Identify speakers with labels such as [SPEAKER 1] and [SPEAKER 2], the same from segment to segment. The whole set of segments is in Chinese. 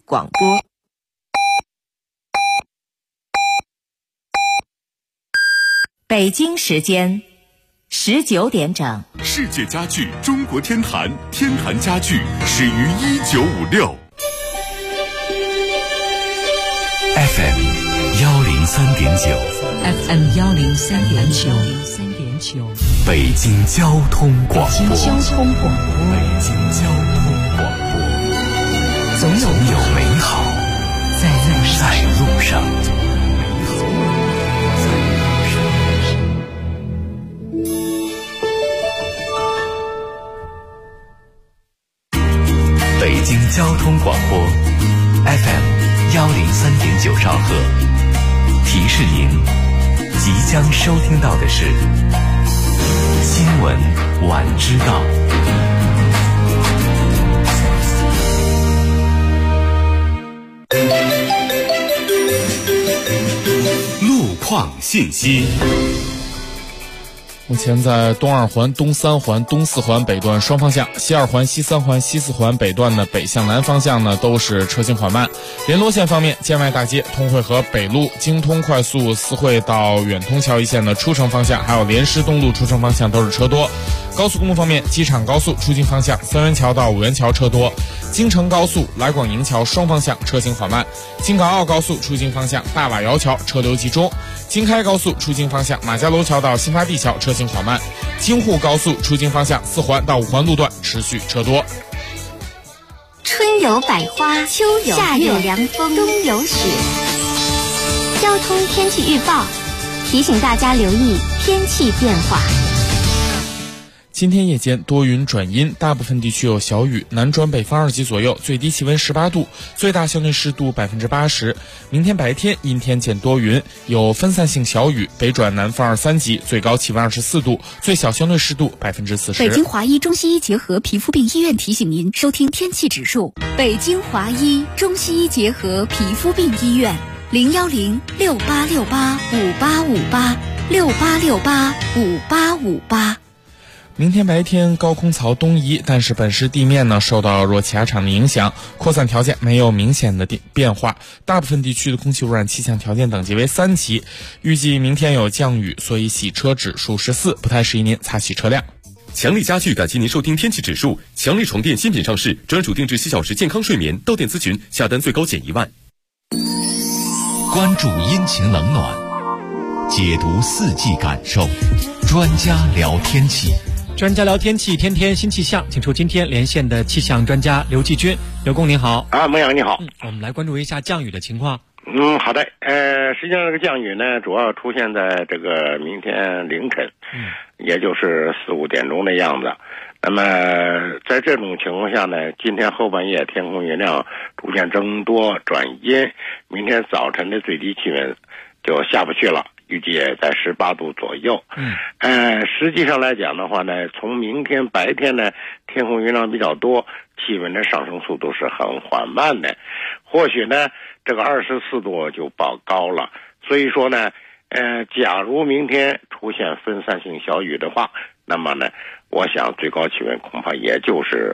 [SPEAKER 1] 广播。北京时间19点整。
[SPEAKER 2] 世界家具中国天坛，天坛家具始于1956。FM 103.9，FM
[SPEAKER 3] 103.9，
[SPEAKER 2] 北京交通广播，
[SPEAKER 3] 北京交通广播，
[SPEAKER 2] 总有美好在路上。北京交通广播 FM 103.9兆赫，提示您即将收听到的是新闻晚知道。路况信息。
[SPEAKER 4] 目前在东二环、东三环、东四环北段双方向，西二环、西三环、西四环北段的北向南方向呢都是车行缓慢。联络线方面，建外大街、通惠河北路、京通快速四惠到远通桥一线的出城方向，还有莲师东路出城方向都是车多。高速公路方面，机场高速出京方向三元桥到五元桥车多，京承高速来广营桥双方向车行缓慢，京港澳高速出京方向大瓦窑桥车流集中，京开高速出京方向马家楼桥到新发地桥车行缓慢，京沪高速出京方向四环到五环路段持续车多。
[SPEAKER 5] 春有百花，秋有夏有凉风，冬有雪。交通天气预报提醒大家留意天气变化。
[SPEAKER 4] 今天夜间多云转阴，大部分地区有小雨，南转北方2级左右，最低气温18度，最大相对湿度80%。明天白天阴天见多云，有分散性小雨，北转南风2、3级，最高气温24度，最小相对湿度40%。
[SPEAKER 6] 北京华医中西医结合皮肤病医院提醒您收听天气指数。北京华医中西医结合皮肤病医院，010-6868-5858，6868-5858。
[SPEAKER 4] 明天白天高空槽东移，但是本市地面呢受到弱气压场的影响，扩散条件没有明显的变化，大部分地区的空气污染气象条件等级为3级。预计明天有降雨，所以洗车指数14，不太适宜您擦洗车辆。
[SPEAKER 2] 强力家具感谢您收听天气指数。强力床垫新品上市，专属定制7小时健康睡眠，到店咨询，下单最高减1万。
[SPEAKER 7] 关注阴晴冷暖，解读四季感受，专家聊天气。
[SPEAKER 8] 专家聊天气，天天新气象，请出今天连线的气象专家刘继军。刘工您好。
[SPEAKER 9] 孟阳你好。
[SPEAKER 8] 我们来关注一下降雨的情况。
[SPEAKER 9] 好的。实际上这个降雨呢，主要出现在这个明天凌晨，也就是4、5点钟的样子。那么在这种情况下呢，今天后半夜天空云量逐渐增多转阴，明天早晨的最低气温就下不去了，预计也在18度左右。实际上来讲的话呢，从明天白天呢，天空云量比较多，气温的上升速度是很缓慢的，或许呢这个24度就报高了。所以说呢，假如明天出现分散性小雨的话，那么呢，我想最高气温恐怕也就是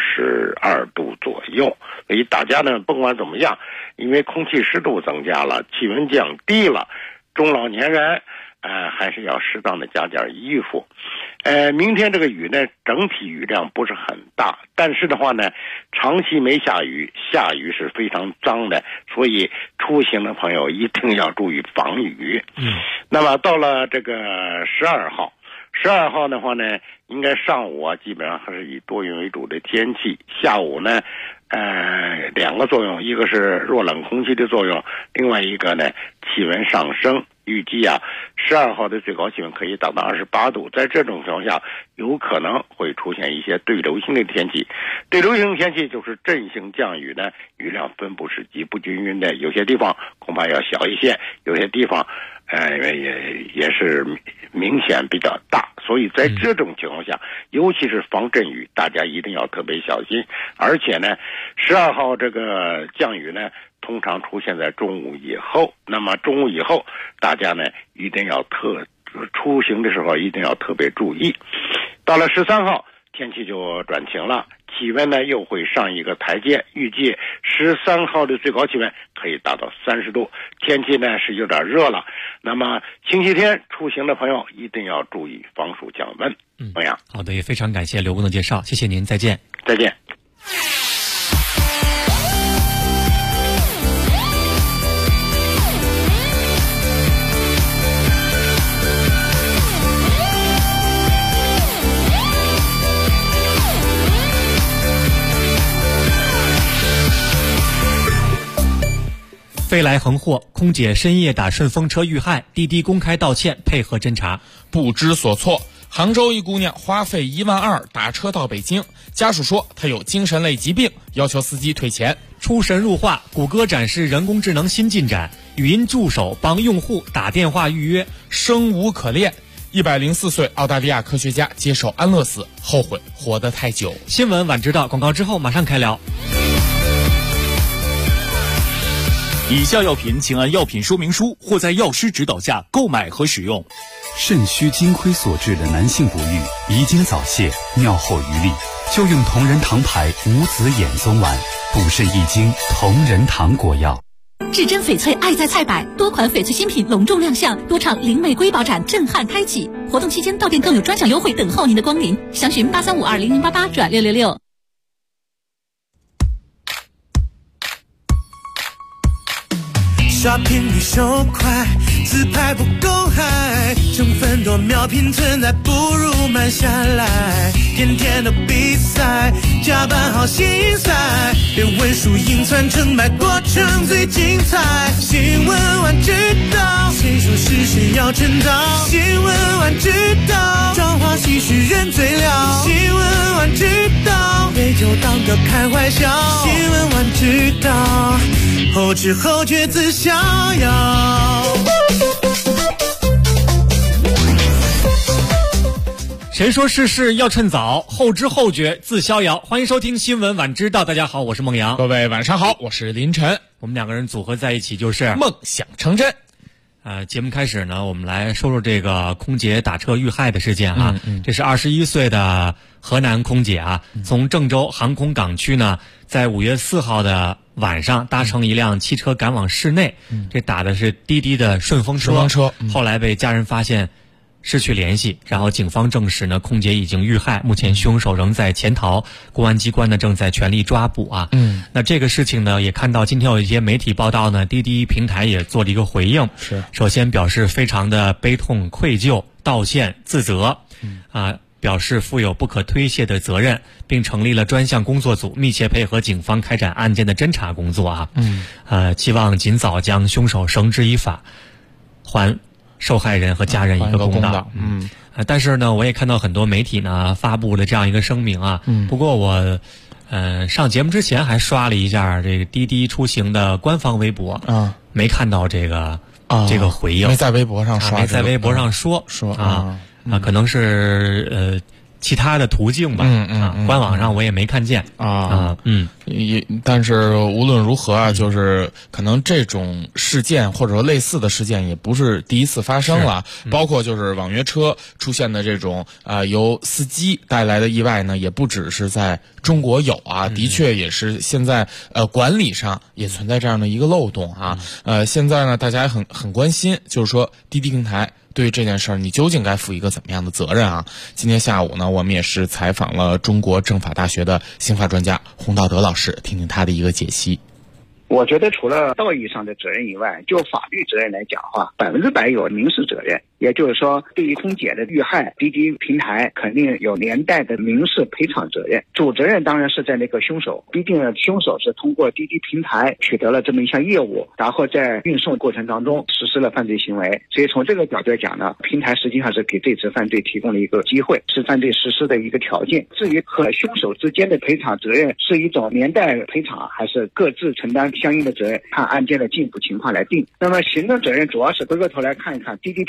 [SPEAKER 9] 22度左右。所以大家呢，甭管怎么样，因为空气湿度增加了，气温降低了，中老年人还是要适当的加点衣服。明天这个雨呢，整体雨量不是很大，但是的话呢，长期没下雨，下雨是非常脏的，所以出行的朋友一定要注意防雨。那么到了这个12号的话呢，应该上午基本上还是以多云为主的天气，下午呢两个作用，一个是弱冷空气的作用，另外一个呢气温上升。预计12号的最高气温可以达到28度，在这种情况下有可能会出现一些对流性的天气。对流性天气就是阵性降雨呢，雨量分布是极不均匀的，有些地方恐怕要小一些，有些地方也是明显比较大。所以在这种情况下，尤其是防阵雨，大家一定要特别小心。而且呢，12号这个降雨呢通常出现在中午以后，那么中午以后大家呢一定要出行的时候一定要特别注意。到了13号天气就转晴了， 气温呢又会上一个台阶，预计13号的最高气温可以达到30度，天气呢是有点热了。那么星期天出行的朋友一定要注意防暑降温。怎么样？
[SPEAKER 8] 好的，也非常感谢刘工的介绍，谢谢您，再见。
[SPEAKER 9] 再见。
[SPEAKER 8] 飞来横祸，空姐深夜打顺风车遇害，滴滴公开道歉，配合侦查。
[SPEAKER 4] 不知所措，杭州一姑娘花费1万2打车到北京，家属说她有精神类疾病，要求司机退钱。
[SPEAKER 8] 出神入化，谷歌展示人工智能新进展，语音助手帮用户打电话预约。
[SPEAKER 4] 生无可恋，104岁澳大利亚科学家接受安乐死，后悔活得太久。
[SPEAKER 8] 新闻晚知道，广告之后马上开聊。
[SPEAKER 3] 以下药品请按药品说明书或在药师指导下购买和使用。
[SPEAKER 10] 肾虚金亏所致的男性不育、遗精早泄、尿后余力，就用同仁堂牌无籽眼松丸，补肾益精同仁堂果药。
[SPEAKER 6] 至臻翡翠爱在菜百，多款翡翠新品隆重亮相，多场灵美瑰宝展震撼开启。活动期间到店更有专享优惠等候您的光临，详询83520088-666。
[SPEAKER 11] 刷屏率手快，自拍不够嗨，成分多秒拼存在，不如慢下来。天天的比赛，加班好心塞，别问输赢算成败，过程最精彩。新闻晚知道，谁说是谁要称道？新闻晚知道，朝花夕拾人最了。新闻晚知道，杯酒当歌开怀笑。新闻晚知道，后知后觉自逍遥。
[SPEAKER 8] 谁说世事要趁早，后知后觉自逍遥。欢迎收听新闻晚知道，大家好，我是孟阳。
[SPEAKER 4] 各位晚上好，我是林晨。
[SPEAKER 8] 我们两个人组合在一起就是
[SPEAKER 4] 梦想成真。
[SPEAKER 8] 节目开始呢，我们来说说这个空姐打车遇害的事件啊。这是21岁的河南空姐啊，从郑州航空港区呢，在5月4号的晚上搭乘一辆汽车赶往市内，这打的是滴滴的顺风车，后来被家人发现失去联系，然后警方证实呢，空姐已经遇害，目前凶手仍在潜逃，公安机关呢正在全力抓捕啊。那这个事情呢，也看到今天有一些媒体报道呢，滴滴平台也做了一个回应，首先表示非常的悲痛愧疚，道歉自责，表示负有不可推卸的责任，并成立了专项工作组，密切配合警方开展案件的侦查工作啊。期望尽早将凶手绳之以法，还受害人和家人一个公道。但是呢，我也看到很多媒体呢发布了这样一个声明啊。不过我上节目之前还刷了一下这个滴滴出行的官方微博没看到这个回应，
[SPEAKER 4] 没在微博上刷，
[SPEAKER 8] 没在微博上说可能是其他的途径吧，官网上我也没看见
[SPEAKER 4] 但是无论如何啊，就是可能这种事件或者说类似的事件也不是第一次发生了，包括就是网约车出现的这种由司机带来的意外呢，也不只是在中国有啊，的确也是现在管理上也存在这样的一个漏洞啊。现在呢，大家很关心，就是说滴滴平台对于这件事儿，你究竟该负一个怎么样的责任啊？今天下午呢，我们也是采访了中国政法大学的刑法专家洪道德老师，听听他的一个解析。
[SPEAKER 12] 我觉得除了道义上的责任以外，就法律责任来讲的话，100%有民事责任。也就是说，对于空姐的遇害，滴滴平台肯定有连带的民事赔偿责任。主责任当然是在那个凶手，毕竟凶手是通过滴滴平台取得了这么一项业务，然后在运送过程当中实施了犯罪行为。所以从这个角度来讲呢，平台实际上是给这次犯罪提供了一个机会，是犯罪实施的一个条件。至于和凶手之间的赔偿责任是一种连带赔偿，还是各自承担相应的责任，看案件的进一步情况来定。那么行政责任主要是回过头来看一看滴滴平台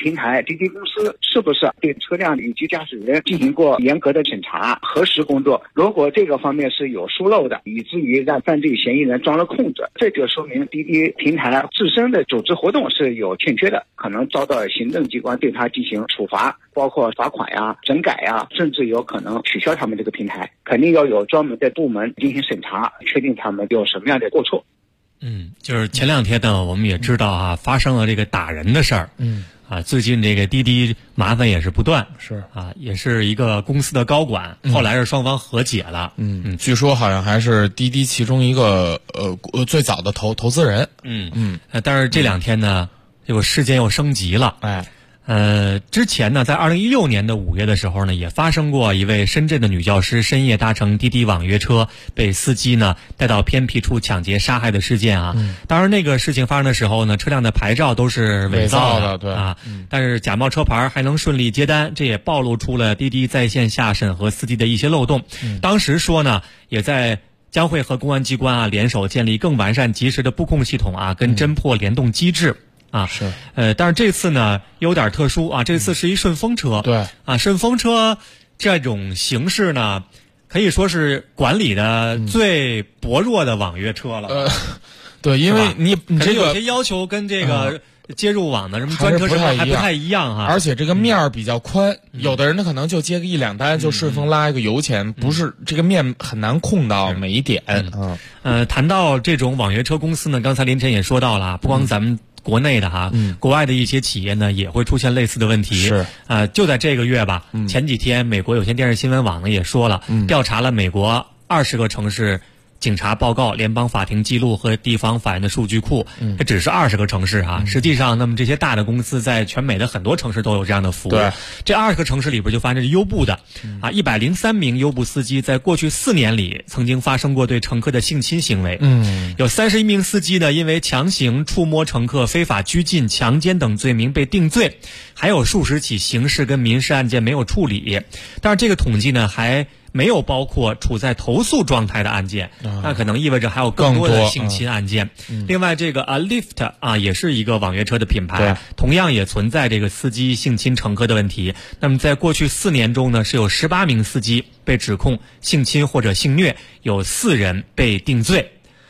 [SPEAKER 12] 滴滴公司是不是对车辆以及驾驶人进行过严格的审查、核实工作。如果这个方面是有疏漏的，以至于让犯罪嫌疑人装了空子，这就说明滴滴平台自身的组织活动是有欠缺的，可能遭到行政机关对他进行处罚，包括罚款呀、整改呀，甚至有可能取消他们这个平台。肯定要有专门的部门进行审查，确定他们有什么样的过错。
[SPEAKER 8] 就是前两天呢，我们也知道啊，发生了这个打人的事儿。最近这个滴滴麻烦也是不断，
[SPEAKER 4] 是啊，
[SPEAKER 8] 也是一个公司的高管，后来是双方和解了。
[SPEAKER 4] 据说好像还是滴滴其中一个最早的投资人。
[SPEAKER 8] 但是这两天呢，这个事件又升级了。之前呢，在2016年的5月的时候呢，也发生过一位深圳的女教师深夜搭乘滴滴网约车，被司机呢带到偏僻处抢劫杀害的事件啊。当然，那个事情发生的时候呢，车辆的牌照都是伪造的，
[SPEAKER 4] 对
[SPEAKER 8] 啊。但是假冒车牌还能顺利接单，这也暴露出了滴滴在线下审核司机的一些漏洞。当时说呢，将会和公安机关联手建立更完善及时的布控系统啊，跟侦破联动机制。
[SPEAKER 4] 是，
[SPEAKER 8] 但是这次呢有点特殊啊，这次是一顺风车。
[SPEAKER 4] 对
[SPEAKER 8] 啊，顺风车这种形式呢，可以说是管理的最薄弱的网约车了。
[SPEAKER 4] 对，因为你这个
[SPEAKER 8] 有些要求跟这个接入网的什么专车什么还不太一样哈，
[SPEAKER 4] 而且这个面儿比较宽，有的人呢可能就接个1-2单就顺丰拉一个油钱，不是这个面很难控到每一点。
[SPEAKER 8] 谈到这种网约车公司呢，刚才林晨也说到了，不光咱们国内的哈，国外的一些企业呢也会出现类似的问题。
[SPEAKER 4] 是
[SPEAKER 8] 就在这个月吧，前几天美国有线电视新闻网呢也说了，调查了美国20个城市警察报告、联邦法庭记录和地方法院的数据库，这只是20个城市啊。实际上，那么这些大的公司在全美的很多城市都有这样的服务。
[SPEAKER 4] 对，
[SPEAKER 8] 这20个城市里边就发现是优步的，103名优步司机在过去4年里曾经发生过对乘客的性侵行为。有31名司机呢因为强行触摸乘客、非法拘禁、强奸等罪名被定罪，还有数十起刑事跟民事案件没有处理。但是这个统计呢还没有包括处在投诉状态的案件，那可能意味着还有更多的性侵案件。另外，这个Lyft 也是一个网约车的品牌，同样也存在这个司机性侵乘客的问题。那么在过去4年中呢，是有18名司机被指控性侵或者性虐，有4人被定罪。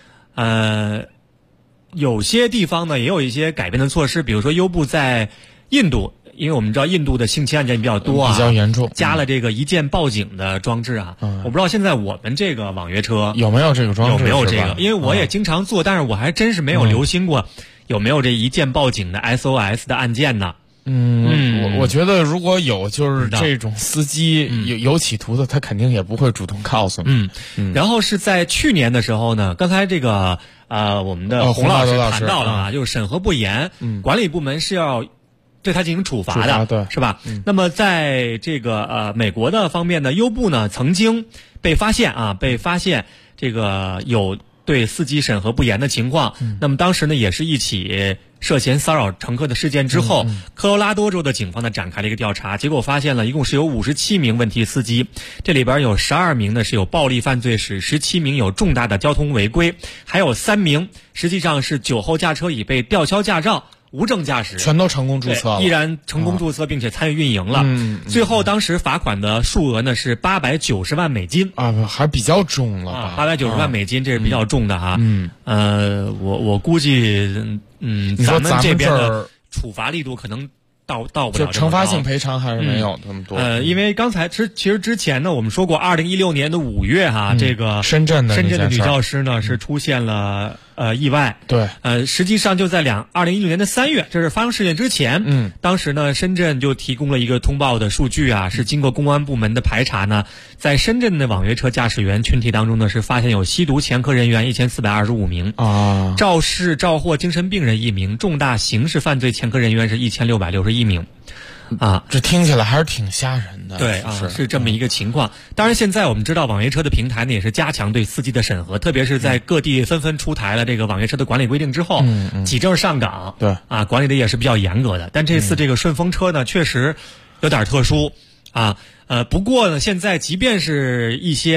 [SPEAKER 8] 有些地方呢也有一些改变的措施，比如说优步在印度。因为我们知道印度的性侵案件比较多
[SPEAKER 4] 比较严重，
[SPEAKER 8] 加了这个一键报警的装置啊。我不知道现在我们这个网约车
[SPEAKER 4] 有没有这个装置，
[SPEAKER 8] 有没有这个？因为我也经常做，但是我还真是没有留心过有没有这一键报警的 SOS 的案件呢。
[SPEAKER 4] 我觉得如果有，就是这种司机有企图的，他肯定也不会主动告诉你。
[SPEAKER 8] 然后是在去年的时候呢，刚才这个我们的洪老师谈到了啊，就是审核不严，管理部门是要对他进行处罚的，
[SPEAKER 4] 对，
[SPEAKER 8] 是吧？那么在这个美国的方面呢，优步呢曾经被发现这个有对司机审核不严的情况。那么当时呢也是一起涉嫌骚扰乘客的事件之后，科罗拉多州的警方呢展开了一个调查，结果发现了一共是有57名问题司机，这里边有12名呢是有暴力犯罪史，17名有重大的交通违规，还有3名实际上是酒后驾车已被吊销驾照。无证驾驶
[SPEAKER 4] 全都成功注册了，
[SPEAKER 8] 依然成功注册并且参与运营了。最后当时罚款的数额呢是890万美金
[SPEAKER 4] 啊，还比较重了吧
[SPEAKER 8] ？890万美金，这是比较重的哈。我估计，咱们这边的处罚力度可能到不了，
[SPEAKER 4] 就惩罚性赔偿还是没有那么多。
[SPEAKER 8] 因为刚才其实之前呢，我们说过，2016年的5月哈，这个
[SPEAKER 4] 深圳的
[SPEAKER 8] 女教师呢是出现了意外。
[SPEAKER 4] 对，
[SPEAKER 8] 实际上就在2016年的3月，这是发生事件之前，当时呢深圳就提供了一个通报的数据啊，是经过公安部门的排查呢，在深圳的网约车驾驶员群体当中呢，是发现有吸毒前科人员1425名
[SPEAKER 4] 啊，
[SPEAKER 8] 肇事肇祸精神病人1名，重大刑事犯罪前科人员是1661名。
[SPEAKER 4] 这听起来还是挺吓人的。
[SPEAKER 8] 对是这么一个情况。当然现在我们知道网约车的平台呢也是加强对司机的审核，特别是在各地纷纷出台了这个网约车的管理规定之后，几证上岗，
[SPEAKER 4] 对
[SPEAKER 8] 管理的也是比较严格的。但这次这个顺风车呢确实有点特殊不过呢现在即便是一些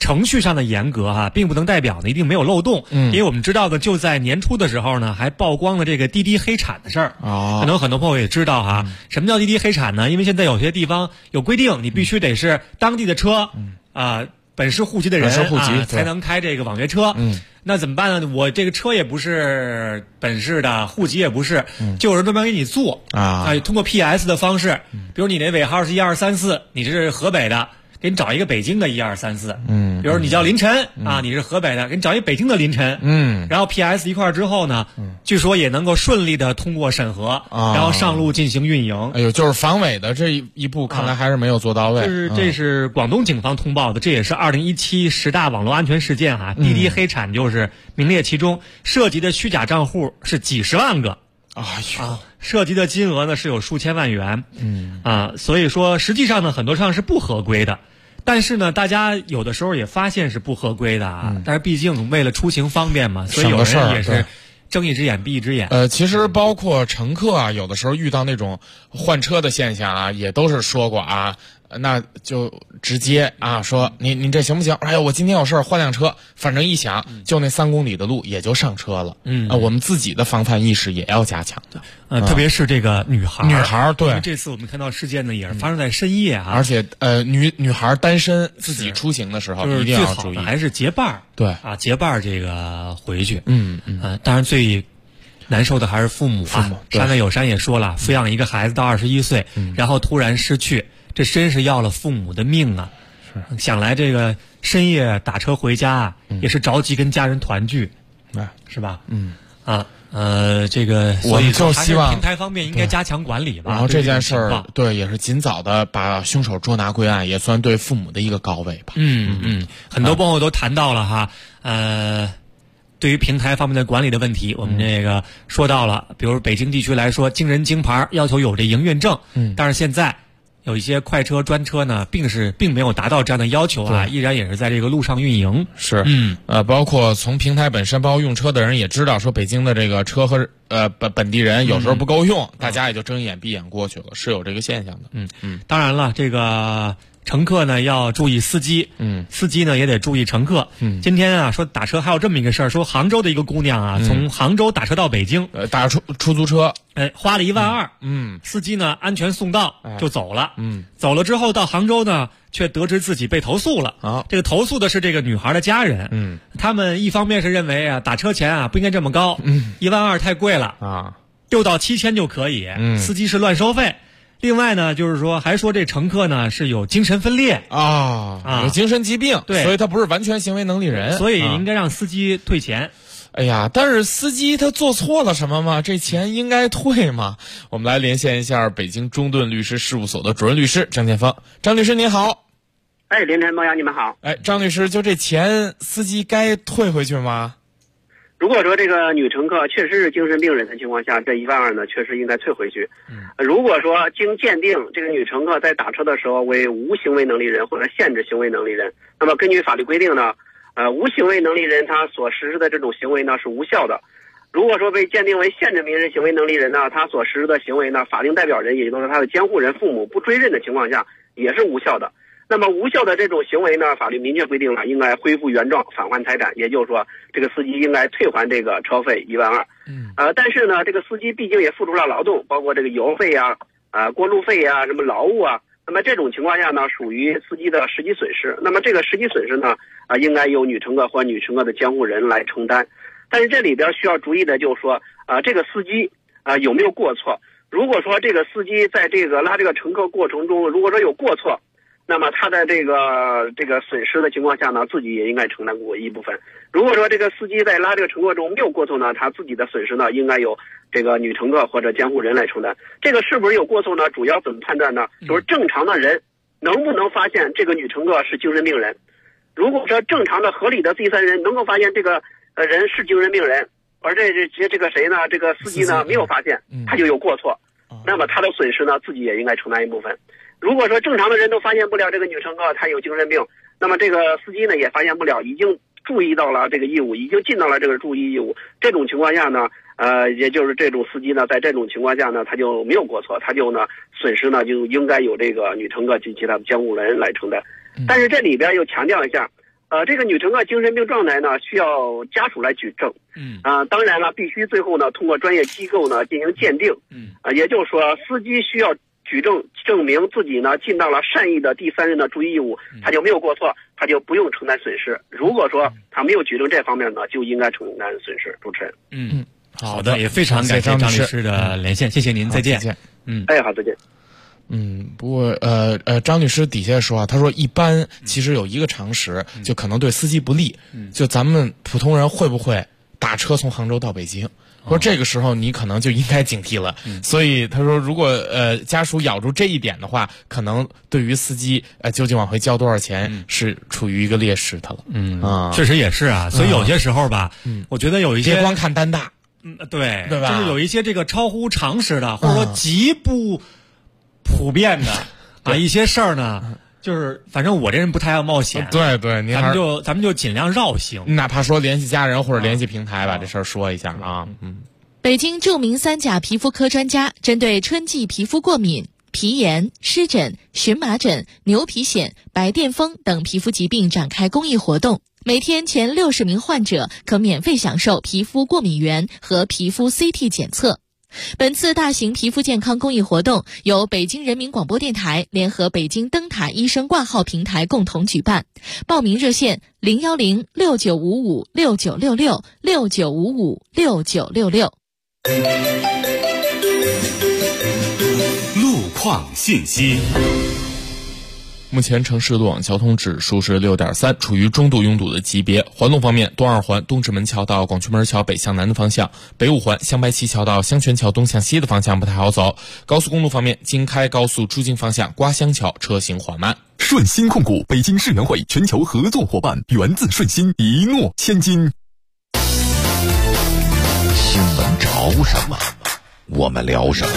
[SPEAKER 8] 程序上的严格并不能代表呢一定没有漏洞。因为我们知道的，就在年初的时候呢，还曝光了这个滴滴黑产的事儿。可能很多朋友也知道什么叫滴滴黑产呢？因为现在有些地方有规定，你必须得是当地的车本市户籍的人才能开这个网约车。那怎么办呢？我这个车也不是本市的，户籍也不是，就有人专门给你做通过 PS 的方式，比如你那尾号是1234，你是河北的，给你找一个北京的1234。比如你叫林晨你是河北的，给你找一个北京的林晨。然后 PS 一块儿之后呢，据说也能够顺利的通过审核，然后上路进行运营。
[SPEAKER 4] 哎呦，就是防伪的这一步，看来还是没有做到位。
[SPEAKER 8] 这是广东警方通报的，这也是201710大网络安全事件滴滴黑产就是名列其中，涉及的虚假账户是几十万个。涉及的金额呢是有数千万元。所以说实际上呢，很多上是不合规的。但是呢，大家有的时候也发现是不合规的但是毕竟为了出行方便嘛，所以有人也是睁一只眼闭一只眼。
[SPEAKER 4] 其实包括乘客有的时候遇到那种换车的现象也都是说过那就直接说您这行不行？哎呀，我今天有事换辆车，反正一想就那3公里的路也就上车了。我们自己的防范意识也要加强的。
[SPEAKER 8] 特别是这个女孩，
[SPEAKER 4] 对，
[SPEAKER 8] 因为这次我们看到事件呢也是发生在深夜
[SPEAKER 4] 而且女孩单身自己出行的时候一定要注意，
[SPEAKER 8] 最好的还是结伴
[SPEAKER 4] 对
[SPEAKER 8] 结伴这个回去。当然最难受的还是父母山外有山也说了，抚养一个孩子到21岁，然后突然失去，这真是要了父母的命想来这个深夜打车回家也是着急跟家人团聚，是吧？这个
[SPEAKER 4] 我们就希望
[SPEAKER 8] 平台方面应该加强管理吧。
[SPEAKER 4] 然后这件事儿也是尽早的把凶手捉拿归案，也算对父母的一个告慰吧。
[SPEAKER 8] 很多朋友都谈到了对于平台方面的管理的问题，我们这个说到了，比如北京地区来说，京人京牌要求有这营运证，但是现在有一些快车专车呢，并没有达到这样的要求依然也是在这个路上运营。
[SPEAKER 4] 是包括从平台本身，包括用车的人也知道，说北京的这个车和本地人有时候不够用，大家也就睁一眼闭眼过去了，是有这个现象的。
[SPEAKER 8] 当然了，这个乘客呢要注意司机，司机呢也得注意乘客。今天说打车还有这么一个事儿，说杭州的一个姑娘从杭州打车到北京，
[SPEAKER 4] 打出租车，
[SPEAKER 8] 花了12000，司机呢安全送到就走了。走了之后到杭州呢，却得知自己被投诉了。这个投诉的是这个女孩的家人。他们一方面是认为打车钱不应该这么高，12000太贵了，6到7千就可以，司机是乱收费。另外呢，就是说，还说这乘客呢是有精神分裂
[SPEAKER 4] 有精神疾病，
[SPEAKER 8] 对，
[SPEAKER 4] 所以他不是完全行为能力人，
[SPEAKER 8] 所以应该让司机退钱。
[SPEAKER 4] 哎呀，但是司机他做错了什么吗？这钱应该退吗？我们来连线一下北京中盾律师事务所的主任律师张建峰。张律师您好。
[SPEAKER 13] 凌晨猫阳你们好。
[SPEAKER 4] 张律师，就这钱司机该退回去吗？
[SPEAKER 13] 如果说这个女乘客确实是精神病人的情况下，这12000呢确实应该退回去。如果说经鉴定这个女乘客在打车的时候为无行为能力人或者限制行为能力人，那么根据法律规定呢，无行为能力人他所实施的这种行为呢是无效的。如果说被鉴定为限制名人行为能力人呢，他所实施的行为呢，法定代表人也就是他的监护人父母不追认的情况下也是无效的。那么无效的这种行为呢，法律明确规定了应该恢复原状，返还财产，也就是说这个司机应该退还这个车费12000。但是呢，这个司机毕竟也付出了劳动，包括这个油费过路费什么劳务那么这种情况下呢，属于司机的实际损失。那么这个实际损失呢，应该由女乘客或女乘客的监护人来承担。但是这里边需要注意的就是说，这个司机有没有过错？如果说这个司机在这个拉这个乘客过程中，如果说有过错，那么他在这个损失的情况下呢，自己也应该承担过一部分。如果说这个司机在拉这个乘客中没有过错呢，他自己的损失呢，应该由这个女乘客或者监护人来承担。这个是不是有过错呢？主要怎么判断呢？就是正常的人能不能发现这个女乘客是精神病人。如果说正常的合理的第三人能够发现这个人是精神病人，而这个谁呢？这个司机呢没有发现，他就有过错，那么他的损失呢，自己也应该承担一部分。如果说正常的人都发现不了这个女乘客她有精神病，那么这个司机呢也发现不了，已经注意到了这个义务，已经尽到了这个注意义务。这种情况下呢，也就是这种司机呢，在这种情况下呢，他就没有过错，他就呢损失呢就应该由这个女乘客及其他的监护人来承担。但是这里边又强调一下， 这个女乘客精神病状态呢，需要家属来举证。当然了，必须最后呢，通过专业机构呢进行鉴定。也就是说，司机需要举证证明自己呢尽到了善意的第三人的注意义务，他就没有过错，他就不用承担损失。如果说他没有举证这方面呢，就应该承担损失。主持人。
[SPEAKER 8] 好的，也非常感谢张律师的连线，谢谢您，再见。
[SPEAKER 13] 好，再见。
[SPEAKER 4] 不过张律师底下说啊，他说一般其实有一个常识，就可能对司机不利。就咱们普通人会不会打车从杭州到北京？说这个时候你可能就应该警惕了。所以他说，如果家属咬住这一点的话，可能对于司机究竟往回交多少钱是处于一个劣势的了。
[SPEAKER 8] 确实也是啊。所以有些时候吧，我觉得有一些
[SPEAKER 4] 别光看单大。
[SPEAKER 8] 对
[SPEAKER 4] 吧？
[SPEAKER 8] 就是有一些这个超乎常识的，或者说极不普遍的一些事儿呢，就是反正我这人不太爱冒险。
[SPEAKER 4] 对，
[SPEAKER 8] 咱们就尽量绕行，
[SPEAKER 4] 哪怕说联系家人或者联系平台把这事儿说一下啊。
[SPEAKER 6] 北京著名3甲皮肤科专家针对春季皮肤过敏、皮炎、湿疹、荨麻疹、牛皮癣、白癜风等皮肤疾病展开公益活动。每天前60名患者可免费享受皮肤过敏原和皮肤 CT 检测。本次大型皮肤健康公益活动由北京人民广播电台联合北京灯塔医生挂号平台共同举办。报名热线01069556966 69556966。
[SPEAKER 2] 路况信息。
[SPEAKER 4] 目前城市路网交通指数是6.3，处于中度拥堵的级别。环路方面，东二环东直门桥到广渠门桥北向南的方向，北五环香白旗桥到香泉桥东向西的方向不太好走。高速公路方面，京开高速出京方向瓜乡桥车行缓慢。
[SPEAKER 14] 顺鑫控股北京世园会全球合作伙伴，源自顺鑫，一诺千金。
[SPEAKER 7] 新闻找什么，我们聊什么。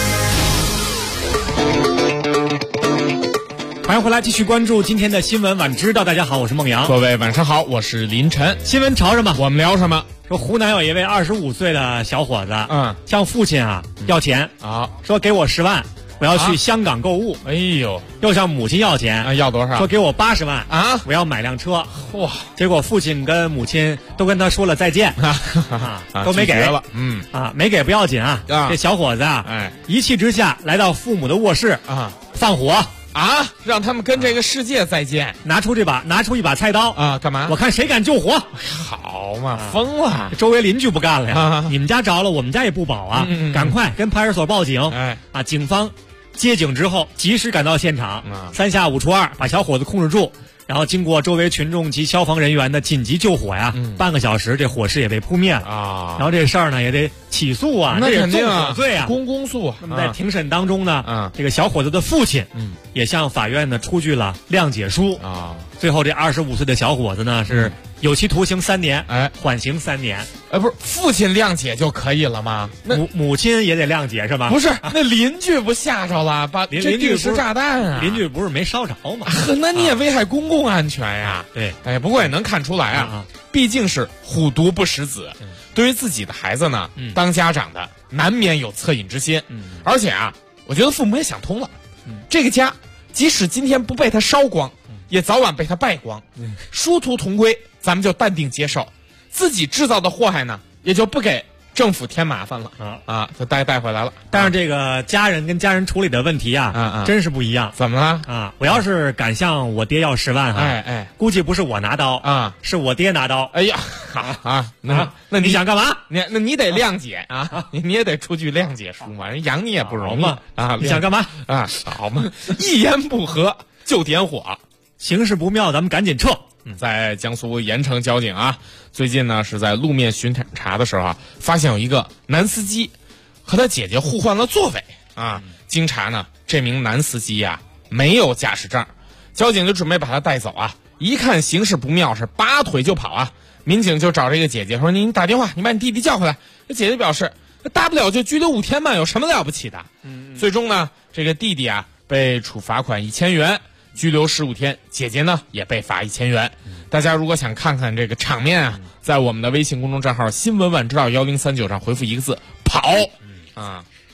[SPEAKER 8] 欢迎回来，继续关注今天的新闻晚知道。大家好，我是孟阳。
[SPEAKER 4] 各位晚上好，我是林晨。
[SPEAKER 8] 新闻潮什么，
[SPEAKER 4] 我们聊什么。
[SPEAKER 8] 说湖南有一位25岁的小伙子，向父亲要钱说给我10万，我要去香港购物。
[SPEAKER 4] 哎呦，
[SPEAKER 8] 又向母亲要钱
[SPEAKER 4] 要多少？
[SPEAKER 8] 说给我80万我要买辆车。
[SPEAKER 4] 哇！
[SPEAKER 8] 结果父亲跟母亲都跟他说了再见都没给
[SPEAKER 4] 了。
[SPEAKER 8] 没给不要紧这小伙子一气之下来到父母的卧室放火。
[SPEAKER 4] 让他们跟这个世界再见。
[SPEAKER 8] 拿出一把菜刀
[SPEAKER 4] 干嘛？
[SPEAKER 8] 我看谁敢救火。
[SPEAKER 4] 好嘛，疯了！
[SPEAKER 8] 周围邻居不干了呀，你们家着了，我们家也不保赶快跟派出所报警。警方接警之后及时赶到现场，3下5除2把小伙子控制住。然后经过周围群众及消防人员的紧急救火半个小时，这火势也被扑灭了然后这事儿呢也得起诉
[SPEAKER 4] 那
[SPEAKER 8] 这
[SPEAKER 4] 肯定
[SPEAKER 8] 纵火罪
[SPEAKER 4] 公诉。
[SPEAKER 8] 那么在庭审当中呢，这个小伙子的父亲也向法院呢出具了谅解书最后这25岁的小伙子呢是有期徒刑3年，缓刑3年。
[SPEAKER 4] 不是父亲谅解就可以了吗？
[SPEAKER 8] 母亲也得谅解是吧？
[SPEAKER 4] 不是，那邻居不吓着了，把这定时炸弹
[SPEAKER 8] 邻居不是没烧着吗？
[SPEAKER 4] 那你也危害公共安全呀。
[SPEAKER 8] 对，
[SPEAKER 4] 不过也能看出来毕竟是虎毒不食子。对于自己的孩子呢，当家长的难免有恻隐之心。而且我觉得父母也想通了，这个家即使今天不被他烧光，也早晚被他败光。殊途同归，咱们就淡定接受，自己制造的祸害呢，也就不给政府添麻烦了就带回来了。
[SPEAKER 8] 但是这个家人跟家人处理的问题真是不一样。
[SPEAKER 4] 怎么了
[SPEAKER 8] 我要是敢向我爹要10万估计不是我拿刀是我爹拿刀。
[SPEAKER 4] 哎呀，好那
[SPEAKER 8] 你想干嘛？
[SPEAKER 4] 那你得谅解你也得出具谅解书嘛，人养你也不容易
[SPEAKER 8] 你想干嘛
[SPEAKER 4] 好嘛，一言不合就点火，
[SPEAKER 8] 形势不妙，咱们赶紧撤。
[SPEAKER 4] 在江苏盐城交警最近呢是在路面巡查的时候发现有一个男司机和他姐姐互换了座位经查呢，这名男司机没有驾驶证，交警就准备把他带走一看形势不妙，是拔腿就跑民警就找这个姐姐说：“你打电话，你把你弟弟叫回来。”这姐姐表示：“大不了就拘留5天嘛，有什么了不起的？”最终呢，这个弟弟被处罚款1000元。拘留15天，姐姐呢也被罚1000元。大家如果想看看这个场面在我们的微信公众账号新闻晚知道1039上回复一个字跑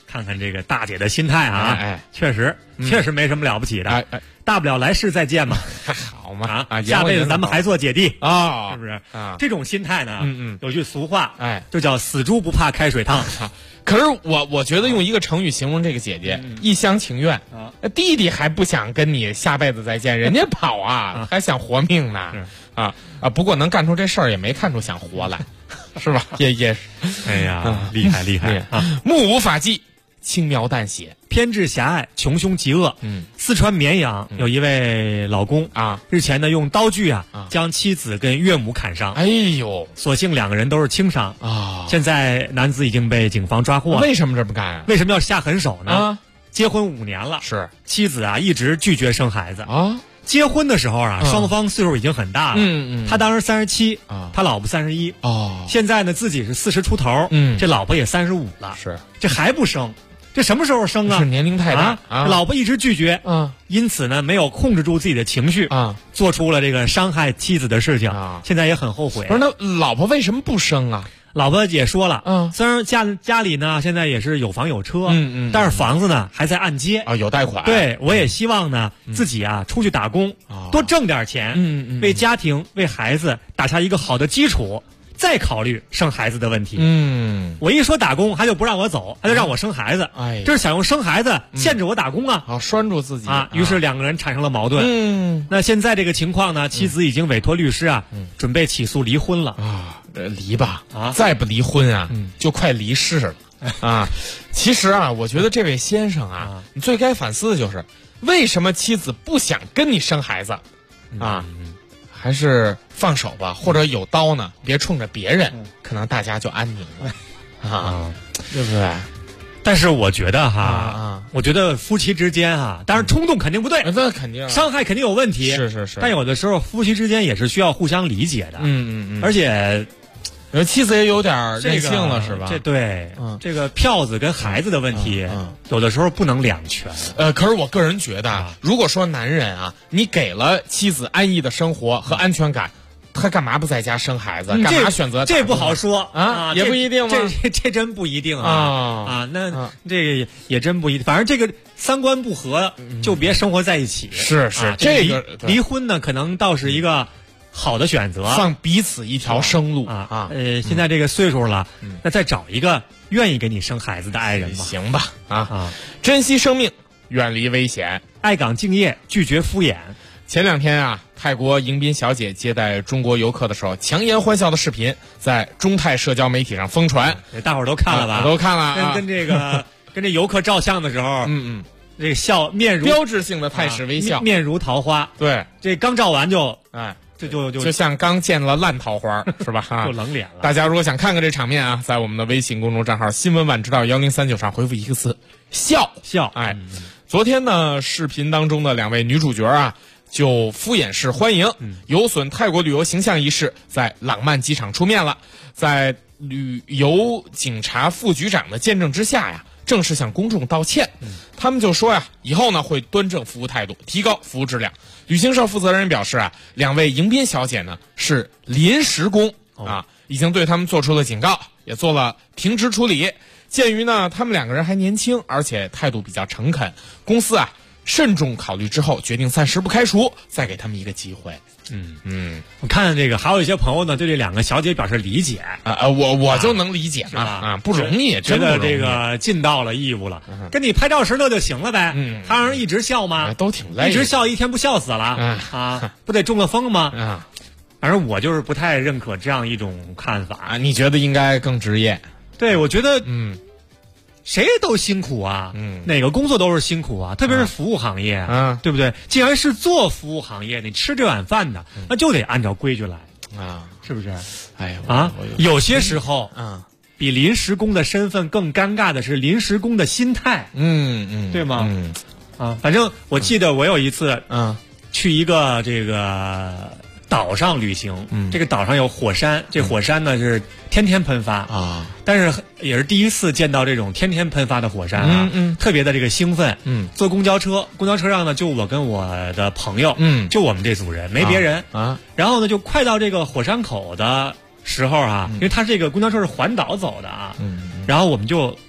[SPEAKER 8] 看看这个大姐的心态啊，确实没什么了不起的，大不了来世再见嘛，
[SPEAKER 4] 好嘛
[SPEAKER 8] 下辈子咱们还做姐弟
[SPEAKER 4] 啊，
[SPEAKER 8] 是不是？这种心态呢，有句俗话，就叫死猪不怕开水烫。
[SPEAKER 4] 可是我觉得用一个成语形容这个姐姐，一厢情愿弟弟还不想跟你下辈子再见，人家跑啊，还想活命呢不过能干出这事儿也没看出想活来，是吧？也是，
[SPEAKER 8] 哎呀，厉害啊！
[SPEAKER 4] 目无法纪，轻描淡写，
[SPEAKER 8] 偏执狭隘，穷凶极恶。四川绵阳有一位老公日前呢用刀具将妻子跟岳母砍伤。
[SPEAKER 4] 哎呦，
[SPEAKER 8] 所幸2个人都是轻伤现在男子已经被警方抓获了。
[SPEAKER 4] 为什么这么干啊？
[SPEAKER 8] 为什么要下狠手呢？结婚5年了，
[SPEAKER 4] 是
[SPEAKER 8] 妻子一直拒绝生孩子结婚的时候双方岁数已经很大了。他当时37他老婆31现在呢自己是40出头这老婆也35了，
[SPEAKER 4] 是
[SPEAKER 8] 这还不生，这什么时候生啊？
[SPEAKER 4] 是年龄太大
[SPEAKER 8] 老婆一直拒绝因此呢没有控制住自己的情绪做出了这个伤害妻子的事情现在也很后悔。
[SPEAKER 4] 不是，那老婆为什么不生啊？
[SPEAKER 8] 老婆也说了虽然家里呢现在也是有房有车但是房子呢还在按揭
[SPEAKER 4] 有贷款。
[SPEAKER 8] 对，我也希望呢自己出去打工多挣点钱为家庭为孩子打下一个好的基础，再考虑生孩子的问题。我一说打工他就不让我走，他就让我生孩子这是想用生孩子限制我打工
[SPEAKER 4] 拴住自己
[SPEAKER 8] 于是2个人产生了矛盾。那现在这个情况呢妻子已经委托律师准备起诉离婚了
[SPEAKER 4] 离吧再不离婚就快离世了其实我觉得这位先生你最该反思的就是为什么妻子不想跟你生孩子还是放手吧，或者有刀呢别冲着别人可能大家就安宁了对不对？
[SPEAKER 8] 但是我觉得我觉得夫妻之间当然冲动肯定不对，
[SPEAKER 4] 那肯定
[SPEAKER 8] 伤害肯定有问题，
[SPEAKER 4] 是
[SPEAKER 8] 但有的时候夫妻之间也是需要互相理解的而且
[SPEAKER 4] 妻子也有点任性了是吧？
[SPEAKER 8] 这个票子跟孩子的问题有的时候不能两全。
[SPEAKER 4] 可是我个人觉得如果说男人你给了妻子安逸的生活和安全感，他干嘛不在家生孩子？干嘛选择
[SPEAKER 8] 这不好说
[SPEAKER 4] 也不一定吗？
[SPEAKER 8] 这真不一定那这个也真不一定。反正这个三观不合就别生活在一起。
[SPEAKER 4] 是这个
[SPEAKER 8] 离婚呢可能倒是一个好的选择，
[SPEAKER 4] 放彼此一条生路
[SPEAKER 8] 现在这个岁数了那再找一个愿意给你生孩子的爱人吧。
[SPEAKER 4] 行吧珍惜生命，远离危险，
[SPEAKER 8] 爱岗敬业，拒绝敷衍。
[SPEAKER 4] 前2天泰国迎宾小姐接待中国游客的时候强颜欢笑的视频在中泰社交媒体上疯传，
[SPEAKER 8] 大伙儿都看了吧？
[SPEAKER 4] 都看了
[SPEAKER 8] 跟这个跟这游客照相的时候这个笑面如
[SPEAKER 4] 标志性的泰式微笑
[SPEAKER 8] 面如桃花。
[SPEAKER 4] 对，
[SPEAKER 8] 这刚照完就
[SPEAKER 4] 就像刚见了烂桃花是吧
[SPEAKER 8] 就冷脸了。
[SPEAKER 4] 大家如果想看看这场面在我们的微信公众账号新闻晚知道1039上回复一个字笑。昨天呢视频当中的2位女主角就敷衍式欢迎有损泰国旅游形象一事在朗曼机场出面了，在旅游警察副局长的见证之下正式向公众道歉。他们就说以后呢会端正服务态度，提高服务质量。旅行社负责人表示2位迎宾小姐呢是临时工已经对他们做出了警告，也做了停职处理。鉴于呢他们2个人还年轻，而且态度比较诚恳，公司慎重考虑之后决定暂时不开除，再给他们一个机会。
[SPEAKER 8] 我看这个还有一些朋友呢对这2个小姐表示理解
[SPEAKER 4] 我就能理解不容易，
[SPEAKER 8] 觉得这个尽到了义务了跟你拍照时乐就行了呗他让人一直笑吗？
[SPEAKER 4] 都挺累，
[SPEAKER 8] 一直笑一天不笑死了不得中了风吗？反正我就是不太认可这样一种看法
[SPEAKER 4] 你觉得应该更职业？
[SPEAKER 8] 对，我觉得谁都辛苦哪个工作都是辛苦特别是服务行业对不对？既然是做服务行业，你吃这碗饭的那就得按照规矩来是不是？有些时候比临时工的身份更尴尬的是临时工的心态对吗？反正我记得我有一次去一个这个岛上旅行这个岛上有火山，这火山呢是天天喷发但是也是第一次见到这种天天喷发的火山特别的这个兴奋坐公交车上呢就我跟我的朋友就我们这组人没别人然后呢就快到这个火山口的时候因为它这个公交车是环岛走的然后我们就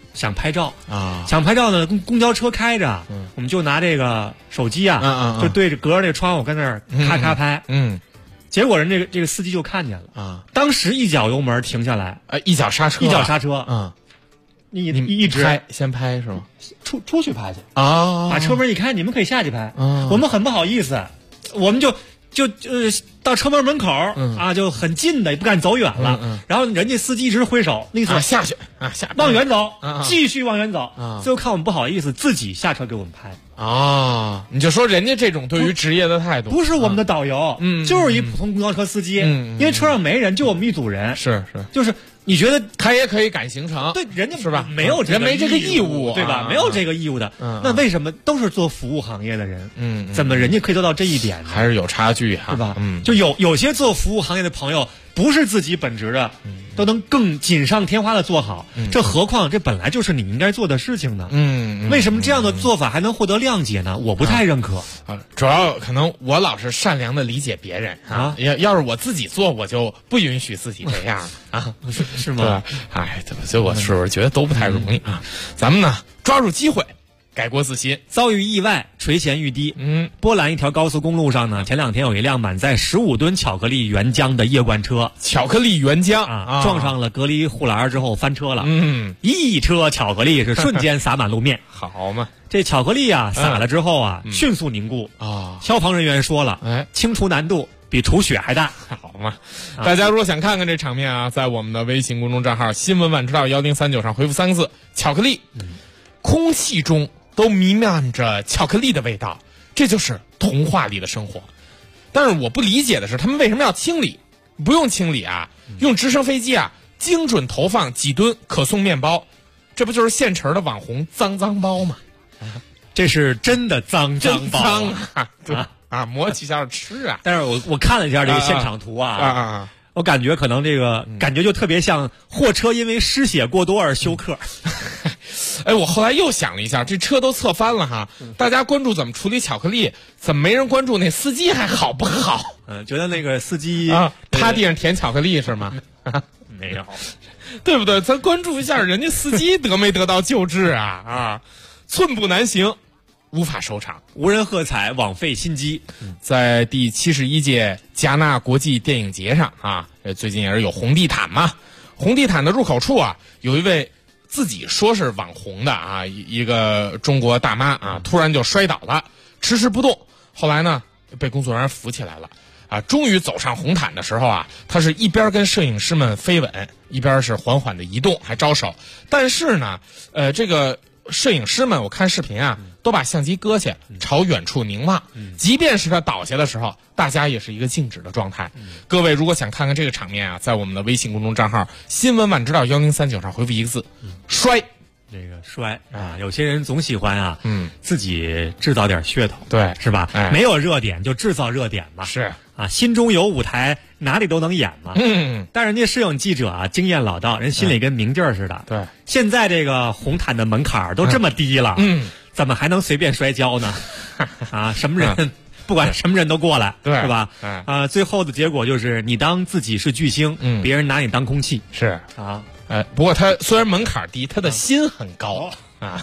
[SPEAKER 8] 想拍照啊，想拍照呢，公交车开着，我们就拿这个手机啊，就对着隔着这个窗户跟那儿咔咔拍，结果人这个司机就看见了啊，当时一脚油门停下来，
[SPEAKER 4] 一脚刹车，
[SPEAKER 8] 你一直
[SPEAKER 4] 先拍是吗？
[SPEAKER 8] 出去拍去
[SPEAKER 4] 啊，
[SPEAKER 8] 把车门一开，你们可以下去拍，我们很不好意思，我们就到车门口啊，就很近的，也不敢走远了。然后人家司机一直挥手，那次
[SPEAKER 4] 下去啊，
[SPEAKER 8] 往远走，继续往远走。最后看我们不好意思，自己下车给我们拍。
[SPEAKER 4] 啊，你就说人家这种对于职业的态度，
[SPEAKER 8] 不是我们的导游，就是一普通公交车司机，因为车上没人，就我们一组人，
[SPEAKER 4] 是，
[SPEAKER 8] 就是你觉得
[SPEAKER 4] 他也可以赶行程，
[SPEAKER 8] 对，人家
[SPEAKER 4] 是吧？
[SPEAKER 8] 没有
[SPEAKER 4] 人没这个义务，
[SPEAKER 8] 对吧？没有这个义务的，那为什么都是做服务行业的人，怎么人家可以做到这一点呢？
[SPEAKER 4] 还是有差距哈，
[SPEAKER 8] 是吧？就有些做服务行业的朋友，不是自己本职的，都能更锦上添花的做好，这何况这本来就是你应该做的事情呢？为什么这样的做法还能获得谅解呢？我不太认可
[SPEAKER 4] 啊，主要可能我老是善良的理解别人啊，要是我自己做，我就不允许自己这样啊，
[SPEAKER 8] 是吗？
[SPEAKER 4] 哎，所以我是觉得都不太容易啊，咱们呢抓住机会。改过自新，
[SPEAKER 8] 遭遇意外，垂涎欲滴。波兰一条高速公路上呢，前2天有一辆满载15吨巧克力原浆的液罐车，
[SPEAKER 4] 巧克力原浆
[SPEAKER 8] 撞上了隔离护栏之后翻车了。一车巧克力是瞬间洒满路面。
[SPEAKER 4] 好嘛，
[SPEAKER 8] 这巧克力啊洒了之后啊，迅速凝固啊。消防人员说了，清除难度比除雪还大。
[SPEAKER 4] 好嘛，大家如果想看看这场面啊，在我们的微信公众账号新闻晚知道1039上回复3个字巧克力，空气中都弥漫着巧克力的味道，这就是童话里的生活。但是我不理解的是，他们为什么要清理？不用清理啊，用直升飞机啊，精准投放几吨可送面包，这不就是现成的网红脏包吗？
[SPEAKER 8] 这是真的脏包
[SPEAKER 4] 啊，磨几下吃啊！
[SPEAKER 8] 但是我看了一下这个现场图我感觉可能这个感觉就特别像货车因为失血过多而休克。
[SPEAKER 4] 哎，我后来又想了一下，这车都侧翻了哈，大家关注怎么处理巧克力，怎么没人关注那司机还好不好？
[SPEAKER 8] 觉得那个司机
[SPEAKER 4] 趴地上舔巧克力是吗？
[SPEAKER 8] 没有，
[SPEAKER 4] 对不对？咱关注一下人家司机得没得到救治啊？寸步难行，无法收场，
[SPEAKER 8] 无人喝彩，枉费心机。
[SPEAKER 4] 在第71届戛纳国际电影节上啊，最近也是有红地毯嘛。红地毯的入口处啊，有一位自己说是网红的啊，一个中国大妈啊，突然就摔倒了，迟迟不动。后来呢，被工作人员扶起来了啊。终于走上红毯的时候啊，他是一边跟摄影师们飞吻，一边是缓缓的移动，还招手。但是呢，这个摄影师们，我看视频啊，都把相机搁下，朝远处凝望。即便是他倒下的时候，大家也是一个静止的状态。各位如果想看看这个场面啊，在我们的微信公众账号新闻晚知道1039上回复1个字摔。
[SPEAKER 8] 这个摔啊，有些人总喜欢啊，自己制造点噱头，
[SPEAKER 4] 对，
[SPEAKER 8] 是吧？没有热点就制造热点嘛，
[SPEAKER 4] 是
[SPEAKER 8] 啊，心中有舞台，哪里都能演嘛。但人家摄影记者啊，经验老道，人心里跟明镜似的。
[SPEAKER 4] 对，
[SPEAKER 8] 现在这个红毯的门槛都这么低了，怎么还能随便摔跤呢？啊，什么人？不管什么人都过来，
[SPEAKER 4] 对，
[SPEAKER 8] 是吧？最后的结果就是你当自己是巨星，别人拿你当空气，
[SPEAKER 4] 是
[SPEAKER 8] 啊。
[SPEAKER 4] 不过他虽然门槛低，他的心很高啊。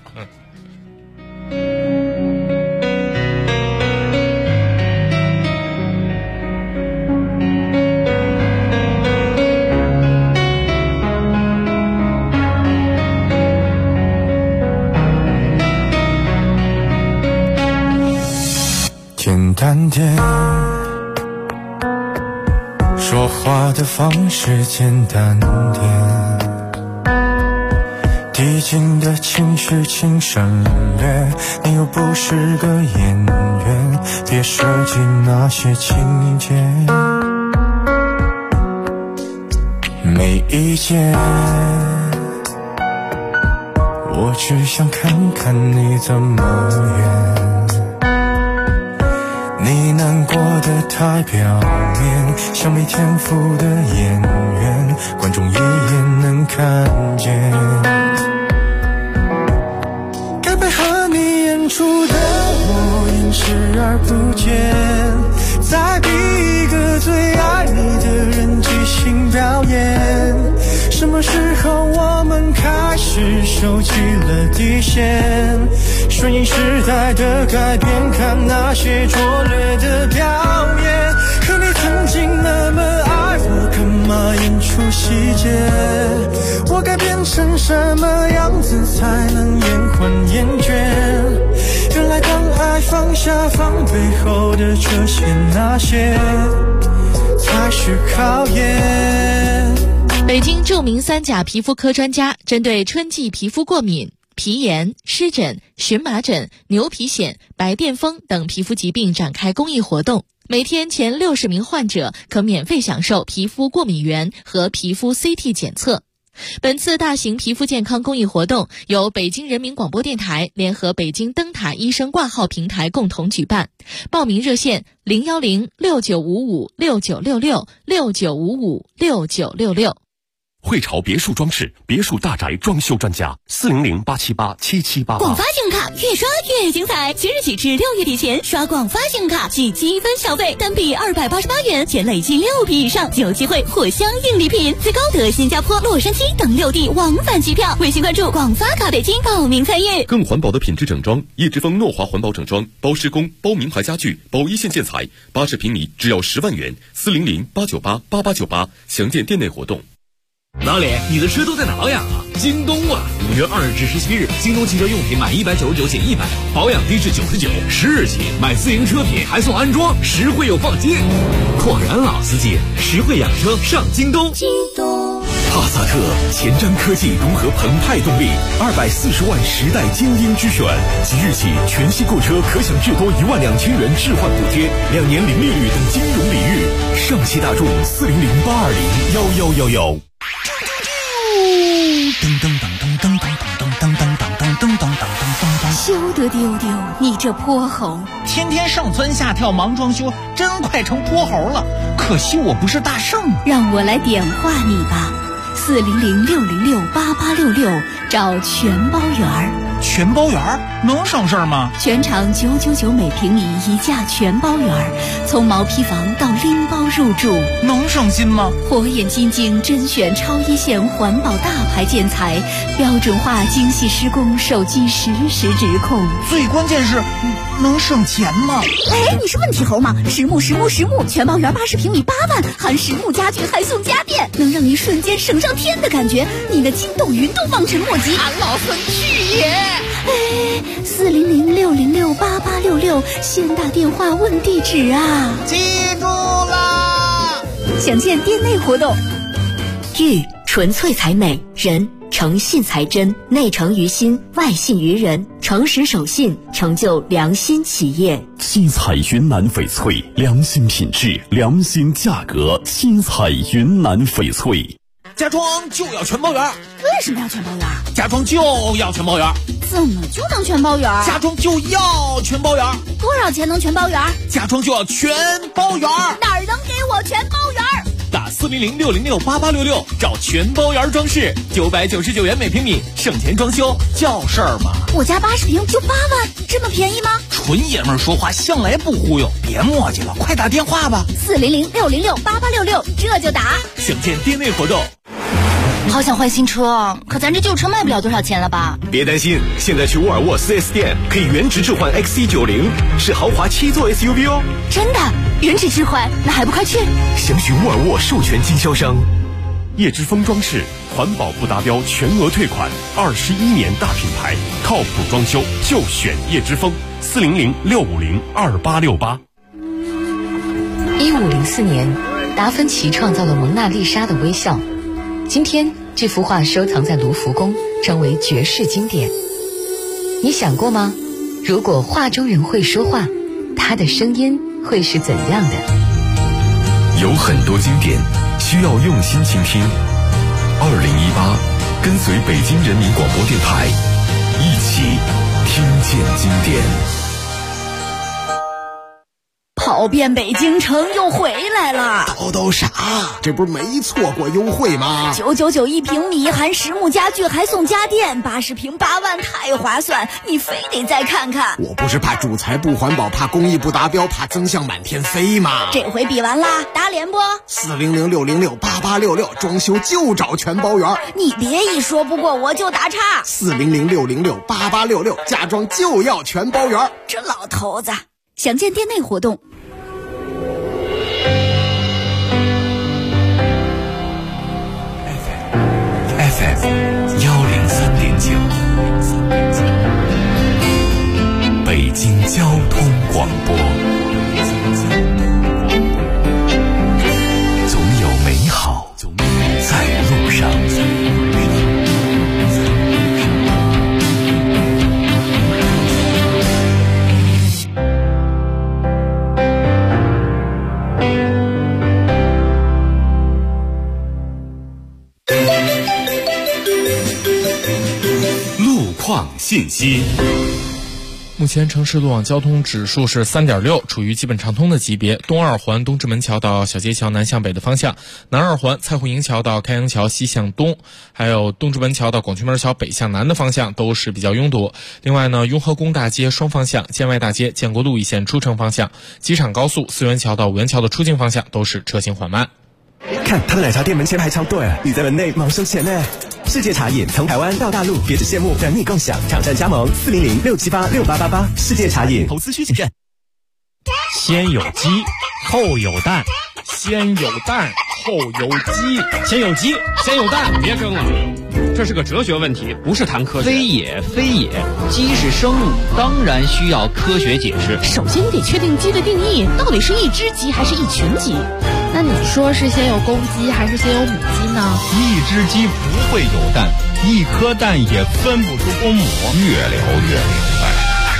[SPEAKER 11] 简单点，说话的方式简单点，递进的情绪请省略，你又不是个演员，别设计那些情节。没意见，我只想看看你怎么演。你难过的太表面，像没天赋的演员，观众一眼能看见。该配合你演出的我演视而不见，再逼一个最爱你的人即兴表演。什么时候我们开始收起了底线，顺应时代的改变，看那些拙劣的表演。可你曾经那么爱我，干嘛演出细节？我该变成什么样子才能延缓厌倦？原来当爱放下防备后的这些那些才是考验。
[SPEAKER 6] 北京著名3甲皮肤科专家针对春季皮肤过敏、皮炎、湿疹、荨麻疹、牛皮癣、白癜风等皮肤疾病展开公益活动，每天前60名患者可免费享受皮肤过敏原和皮肤 CT 检测。本次大型皮肤健康公益活动由北京人民广播电台联合北京灯塔医生挂号平台共同举办，报名热线010-6955-6966，6955-6966。
[SPEAKER 14] 汇潮别墅装饰别墅大宅装修专家，400-878-7788。
[SPEAKER 15] 广发信用卡越刷越精彩，即日起至6月底前刷广发信用卡即积分消费，单笔288元，且累计6笔以上就有机会获相应礼品，最高得新加坡、洛杉矶等6地往返机票。微信关注广发卡北京报名参与。
[SPEAKER 14] 更环保的品质整装，叶之峰诺华环保整装，包施工、包名牌家具、包一线建材，80平米只要10万元，400-898-8898，详见店内活动。
[SPEAKER 16] 老李，你的车都在哪保养啊？京东啊！5月2日至17日，京东汽车用品满199减100，保养低至99，10日起买自营车品还送安装，实惠又放心。果然老司机，实惠养车上京东。
[SPEAKER 15] 京东
[SPEAKER 14] 帕萨特前瞻科技融合澎湃动力，240万时代精英之选，即日起全系购车可享至多12000元置换补贴，2年零利率等金融礼遇。上汽大众400-820-1111。
[SPEAKER 17] 噔噔噔噔噔噔噔噔噔噔噔噔噔噔噔，
[SPEAKER 15] 休得丢丢，你这泼猴！
[SPEAKER 17] 天天上蹿下跳忙装修，真快成泼猴了。可惜我不是大圣，
[SPEAKER 15] 让我来点化你吧。400-606-8866，找全包园。
[SPEAKER 17] 全包园能省事儿吗？
[SPEAKER 15] 全场999每平米一价全包园，从毛坯房到拎包入住，
[SPEAKER 17] 能省心吗？
[SPEAKER 15] 火眼金睛甄选超一线环保大牌建材，标准化精细施工，手机实时直控。
[SPEAKER 17] 最关键是能省钱吗？
[SPEAKER 15] 哎，你是问题猴吗？实木全包园80平米8万，含实木家具还送家电，能让你瞬间省上天的感觉，你的筋斗云都望尘莫及。
[SPEAKER 17] 俺老孙去也！
[SPEAKER 15] 哎，400-606-8866，先打电话问地址啊！
[SPEAKER 17] 记住啦！
[SPEAKER 15] 详见店内活动。
[SPEAKER 18] 玉纯粹才美，人诚信才真，内诚于心，外信于人，诚实守信，成就良心企业。
[SPEAKER 14] 七彩云南翡翠，良心品质，良心价格。七彩云南翡翠。
[SPEAKER 17] 家装就要全包圆。
[SPEAKER 15] 为什么要全包圆？
[SPEAKER 17] 家装就要全包圆。
[SPEAKER 15] 怎么就能全包圆？
[SPEAKER 17] 家装就要全包圆。
[SPEAKER 15] 多少钱能全包圆？
[SPEAKER 17] 家装就要全包圆。
[SPEAKER 15] 哪儿能给我全包圆？
[SPEAKER 3] 打400-606-8866，找全包圆装饰，999元每平米，省钱装修叫事儿吗？
[SPEAKER 15] 我家80平就8万，这么便宜吗？
[SPEAKER 17] 纯爷们儿说话向来不忽悠，别磨叽了，快打电话吧。
[SPEAKER 15] 400-606-8866，这就打。
[SPEAKER 3] 省见店内活动。
[SPEAKER 15] 好想换新车，可咱这旧车卖不了多少钱了吧？
[SPEAKER 14] 别担心，现在去沃尔沃 4S 店可以原值置换 XC90，是豪华7座 SUV 哦。
[SPEAKER 15] 真的？原值置换？那还不快去？
[SPEAKER 14] 详询沃尔沃授权经销商。叶之峰装饰，环保不达标全额退款，21年大品牌，靠谱装修就选叶之峰。400-650-2868。
[SPEAKER 19] 1504年，达芬奇创造了蒙娜丽莎的微笑。今天，这幅画收藏在卢浮宫，成为绝世经典。你想过吗？如果画中人会说话，他的声音会是怎样的？
[SPEAKER 14] 有很多经典需要用心倾听。2018，跟随北京人民广播电台，一起听见经典。
[SPEAKER 15] 跑
[SPEAKER 20] 跑遍北京城又回来了。
[SPEAKER 21] 都啥？这不是没错过优惠吗
[SPEAKER 20] ？999一平米，含实木家具还送家电，80平8万，太划算！你非得再看看。
[SPEAKER 21] 我不是怕主材不环保，怕工艺不达标，怕增项满天飞吗？
[SPEAKER 20] 这回比完啦，打脸不？400-606-8866，装修就找全包圆。你别一说不过我就打岔。
[SPEAKER 21] 400-606-8866，家装就要全包圆。
[SPEAKER 20] 这老头子，详见店内活动。
[SPEAKER 2] FM 103.9，北京交通广播。总有美好在路上。 信息。
[SPEAKER 4] 目前城市路网交通指数是3.6，处于基本畅通的级别。东二环东直门桥到小街桥南向北的方向，南二环蔡户营桥到开阳桥西向东，还有东直门桥到广渠门桥北向南的方向都是比较拥堵。另外呢，雍和宫大街双方向、建外大街、建国路一线出城方向、机场高速四元桥到五元桥的出境方向都是车行缓慢。
[SPEAKER 22] 看他的奶茶店门前排超队，你在门内忙收钱呢。世界茶饮从台湾到大陆，别只羡慕，等你共享，挑战加盟400-678-6888。世界茶饮，投资需谨慎。
[SPEAKER 8] 先有鸡，后有蛋，
[SPEAKER 4] 先有蛋，后有鸡，
[SPEAKER 3] 先有鸡，先有蛋，别争了。这是个哲学问题，不是谈科学。
[SPEAKER 23] 非也，非也，鸡是生物，当然需要科学解释。
[SPEAKER 6] 首先你得确定鸡的定义，到底是一只鸡还是一群鸡？
[SPEAKER 24] 那你说是先有公鸡还是先有母鸡呢？
[SPEAKER 25] 一只鸡不会有蛋，一颗蛋也分不出公母。越聊越明白。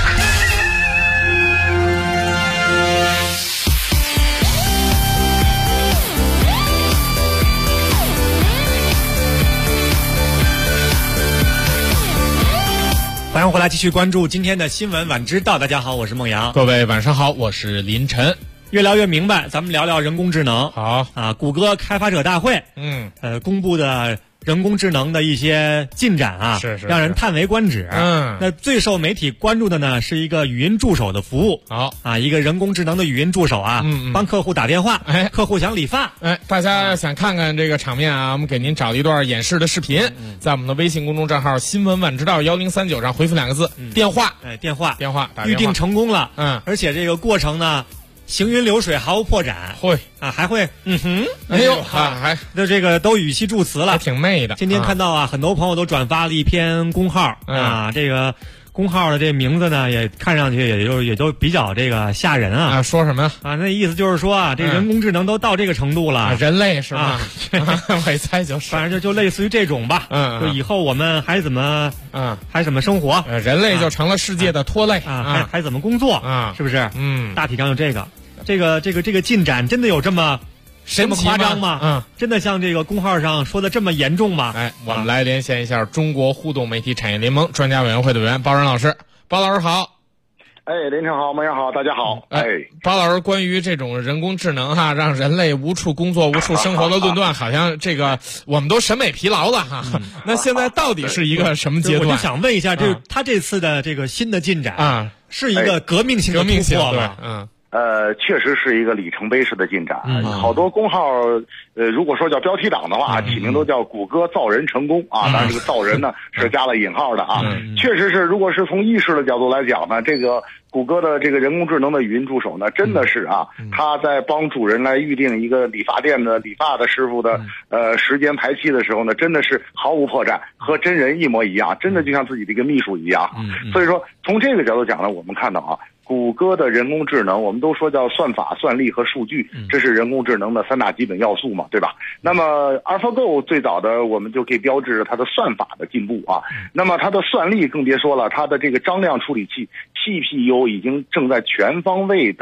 [SPEAKER 8] 欢迎回来，继续关注今天的新闻晚知道。大家好，我是孟阳。
[SPEAKER 4] 各位晚上好，我是林晨。
[SPEAKER 8] 越聊越明白，咱们聊聊人工智能。
[SPEAKER 4] 好
[SPEAKER 8] 啊，谷歌开发者大会，公布的人工智能的一些进展啊，
[SPEAKER 4] 是
[SPEAKER 8] 让人叹为观止。那最受媒体关注的呢，是一个语音助手的服务。
[SPEAKER 4] 好
[SPEAKER 8] 啊，一个人工智能的语音助手啊，帮客户打电话，客户想理发，
[SPEAKER 4] 大家想看看这个场面啊，我们给您找了一段演示的视频，在我们的微信公众账号新闻晚知道1039上回复2个字，电话，
[SPEAKER 8] 电话
[SPEAKER 4] 打
[SPEAKER 8] 预定成功了。而且这个过程呢，行云流水，毫无破绽。
[SPEAKER 4] 会
[SPEAKER 8] 啊，还会
[SPEAKER 4] 哎呦还
[SPEAKER 8] 这个都语气助词了，
[SPEAKER 4] 还挺媚的。
[SPEAKER 8] 今天看到啊，很多朋友都转发了一篇公号啊，这个公号的这名字呢，也看上去也都比较这个吓人啊。
[SPEAKER 4] 说什么
[SPEAKER 8] 啊？那意思就是说啊，这人工智能都到这个程度了，
[SPEAKER 4] 人类是吧？我猜就是，
[SPEAKER 8] 反正就类似于这种吧。就以后我们还怎么还怎么生活？
[SPEAKER 4] 人类就成了世界的拖累
[SPEAKER 8] 啊！还怎么工作啊？是不是？大体上就这个进展真的有这么夸张吗？真的像这个公号上说的这么严重吗？
[SPEAKER 4] 我们来连线一下中国互动媒体产业联盟专家委员会的委员包仁老师。包老师好。
[SPEAKER 9] 林晨好，孟阳好，大家好。
[SPEAKER 4] 包老师，关于这种人工智能让人类无处工作、无处生活的论断，好像这个我们都审美疲劳了那现在到底是一个什么阶段？
[SPEAKER 8] 我就想问一下，他这次的这个新的进展是一个革命性的突破吗？
[SPEAKER 9] 确实是一个里程碑式的进展。好多公号，如果说叫标题党的话，起名都叫谷歌造人成功啊。当然，这个造人呢是加了引号的啊。确实是，如果是从意识的角度来讲呢，这个谷歌的这个人工智能的语音助手呢，真的是他在帮主人来预定一个理发店的理发的师傅的时间排期的时候呢，真的是毫无破绽，和真人一模一样，真的就像自己的一个秘书一样。所以说，从这个角度讲呢，我们看到谷歌的人工智能，我们都说叫算法、算力和数据，这是人工智能的3大基本要素嘛，对吧？那么 AlphaGo 最早的我们就可以标志着它的算法的进步啊。那么它的算力更别说了，它的这个张量处理器 CPU 已经正在全方位的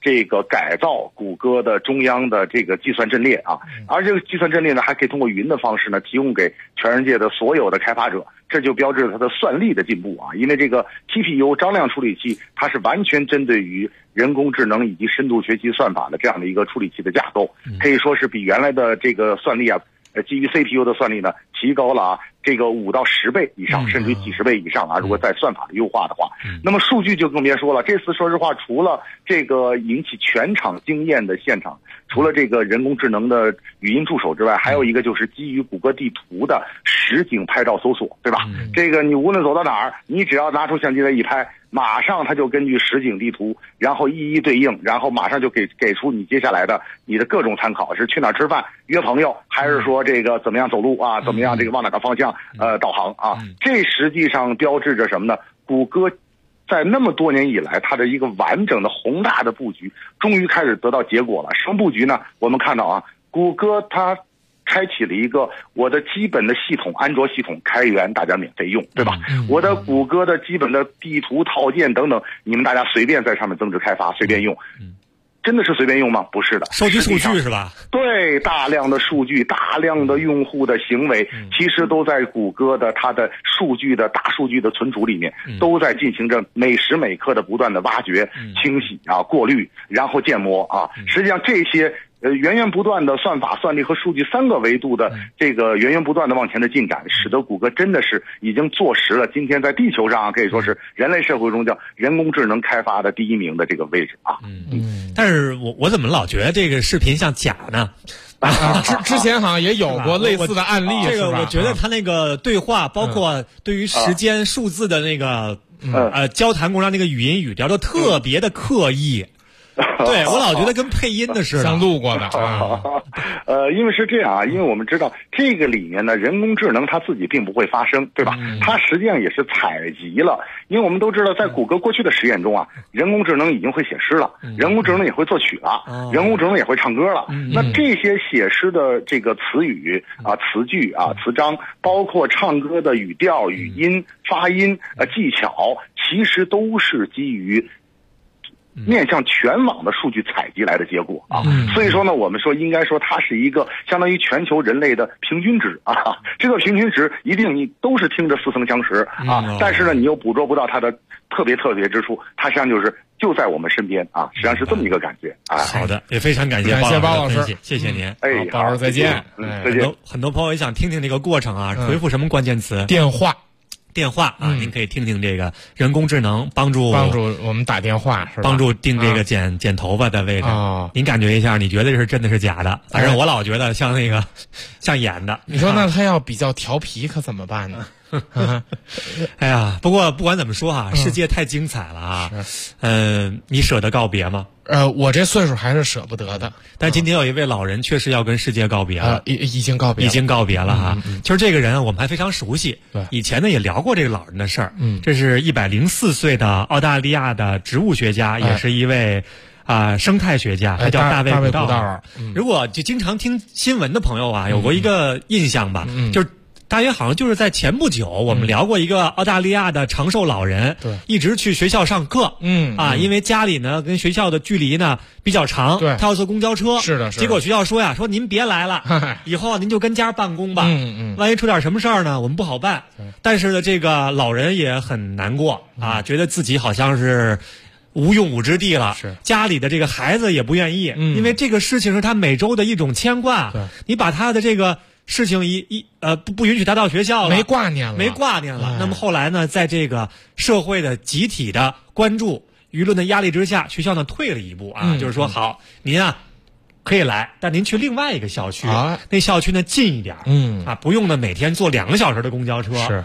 [SPEAKER 1] 这个改造谷歌的中央的这个计算阵列啊，而这个计算阵列呢，还可以通过云的方式呢，提供给全世界的所有的开发者，这就标志着它的算力的进步啊。因为这个 TPU 张量处理器，它是完全针对于人工智能以及深度学习算法的这样的一个处理器的架构，可以说是比原来的这个算力啊，基于 CPU 的算力呢，提高了这个5到10倍以上，甚至于几十倍以上啊！如果在算法的优化的话，那么数据就更别说了。这次说实话，除了这个引起全场惊艳的现场，除了这个人工智能的语音助手之外，还有一个就是基于谷歌地图的实景拍照搜索，对吧？这个你无论走到哪儿，你只要拿出相机来一拍，马上它就根据实景地图，然后一一对应，然后马上就给出你接下来的你的各种参考，是去哪儿吃饭、约朋友，还是说这个怎么样走路啊，怎么样这个往哪个方向导航啊？这实际上标志着什么呢？谷歌在那么多年以来，它的一个完整的宏大的布局，终于开始得到结果了。什么布局呢？我们看到啊，谷歌它开启了一个我的基本的系统，安卓系统开源，大家免费用，对吧？我的谷歌的基本的地图套件等等，你们大家随便在上面增值开发，随便用。真的是随便用吗？不是的，
[SPEAKER 8] 收集数据是吧？
[SPEAKER 1] 对，大量的数据，大量的用户的行为，其实都在谷歌的它的数据的大数据的存储里面，都在进行着每时每刻的不断的挖掘、清洗啊、过滤，然后建模啊。实际上这些源源不断的算法、算力和数据3个维度的这个源源不断的往前的进展，使得谷歌真的是已经坐实了今天在地球上可以说是人类社会中叫人工智能开发的第1名的这个位置啊。
[SPEAKER 8] 但是我怎么老觉得这个视频像假呢？
[SPEAKER 4] 之前好像也有过类似的案例，
[SPEAKER 8] 这个我觉得他那个对话，包括对于时间、数字的那个交谈过程那个语音语调都特别的刻意。对，我老觉得跟配音的似的，
[SPEAKER 4] 像录过的。
[SPEAKER 1] 因为是这样啊，因为我们知道这个里面呢，人工智能它自己并不会发生，对吧？它实际上也是采集了，因为我们都知道，在谷歌过去的实验中啊，人工智能已经会写诗了，人工智能也会作曲了，人工智能也会唱歌了。那这些写诗的这个词语啊、词句啊、词章，包括唱歌的语调、语音、发音技巧，其实都是基于面向全网的数据采集来的结果啊，所以说呢，我们说应该说它是一个相当于全球人类的平均值啊。这个平均值一定你都是听着似曾相识啊，但是呢，你又捕捉不到它的特别之处，它实际上就在我们身边啊，实际上是这么一个感觉啊。
[SPEAKER 8] 好的，也非常感谢包老师，谢谢您。
[SPEAKER 1] 包老师
[SPEAKER 4] 再见。
[SPEAKER 1] 再见。
[SPEAKER 8] 很多朋友也想听听这个过程啊，回复什么关键词？电话啊，您可以听听这个人工智能帮助
[SPEAKER 4] 我们打电话，是吧？
[SPEAKER 8] 帮助定这个剪头发的位置。您感觉一下，你觉得是真的是假的？反正我老觉得像那个像演的。
[SPEAKER 4] 你说那他要比较调皮可怎么办呢？
[SPEAKER 8] 哎呀，不过不管怎么说啊，世界太精彩了啊。你舍得告别吗？
[SPEAKER 4] 我这岁数还是舍不得的。
[SPEAKER 8] 但今天有一位老人确实要跟世界告别了，
[SPEAKER 4] 已经告别了
[SPEAKER 8] 哈。其实这个人我们还非常熟悉，以前呢也聊过这个老人的事儿。这是104岁的澳大利亚的植物学家，也是一位生态学家，他叫大卫古道尔。如果就经常听新闻的朋友啊，有过一个印象吧，就是大约好像就是在前不久，我们聊过一个澳大利亚的长寿老人，一直去学校上课，因为家里呢跟学校的距离呢比较长，他要坐公交车，
[SPEAKER 4] 是的，
[SPEAKER 8] 结果学校说您别来了，以后您就跟家办公吧，万一出点什么事儿呢，我们不好办。但是呢，这个老人也很难过啊，觉得自己好像是无用武之地了，家里的这个孩子也不愿意，因为这个事情是他每周的一种牵挂，你把他的这个事情不允许他到学校了，
[SPEAKER 4] 没挂念
[SPEAKER 8] 了。那么后来呢，在这个社会的集体的关注、舆论的压力之下，学校呢退了一步啊，就是说好，您啊可以来，但您去另外一个校区，那校区呢近一点，不用呢每天坐2个小时的公交车。
[SPEAKER 4] 是，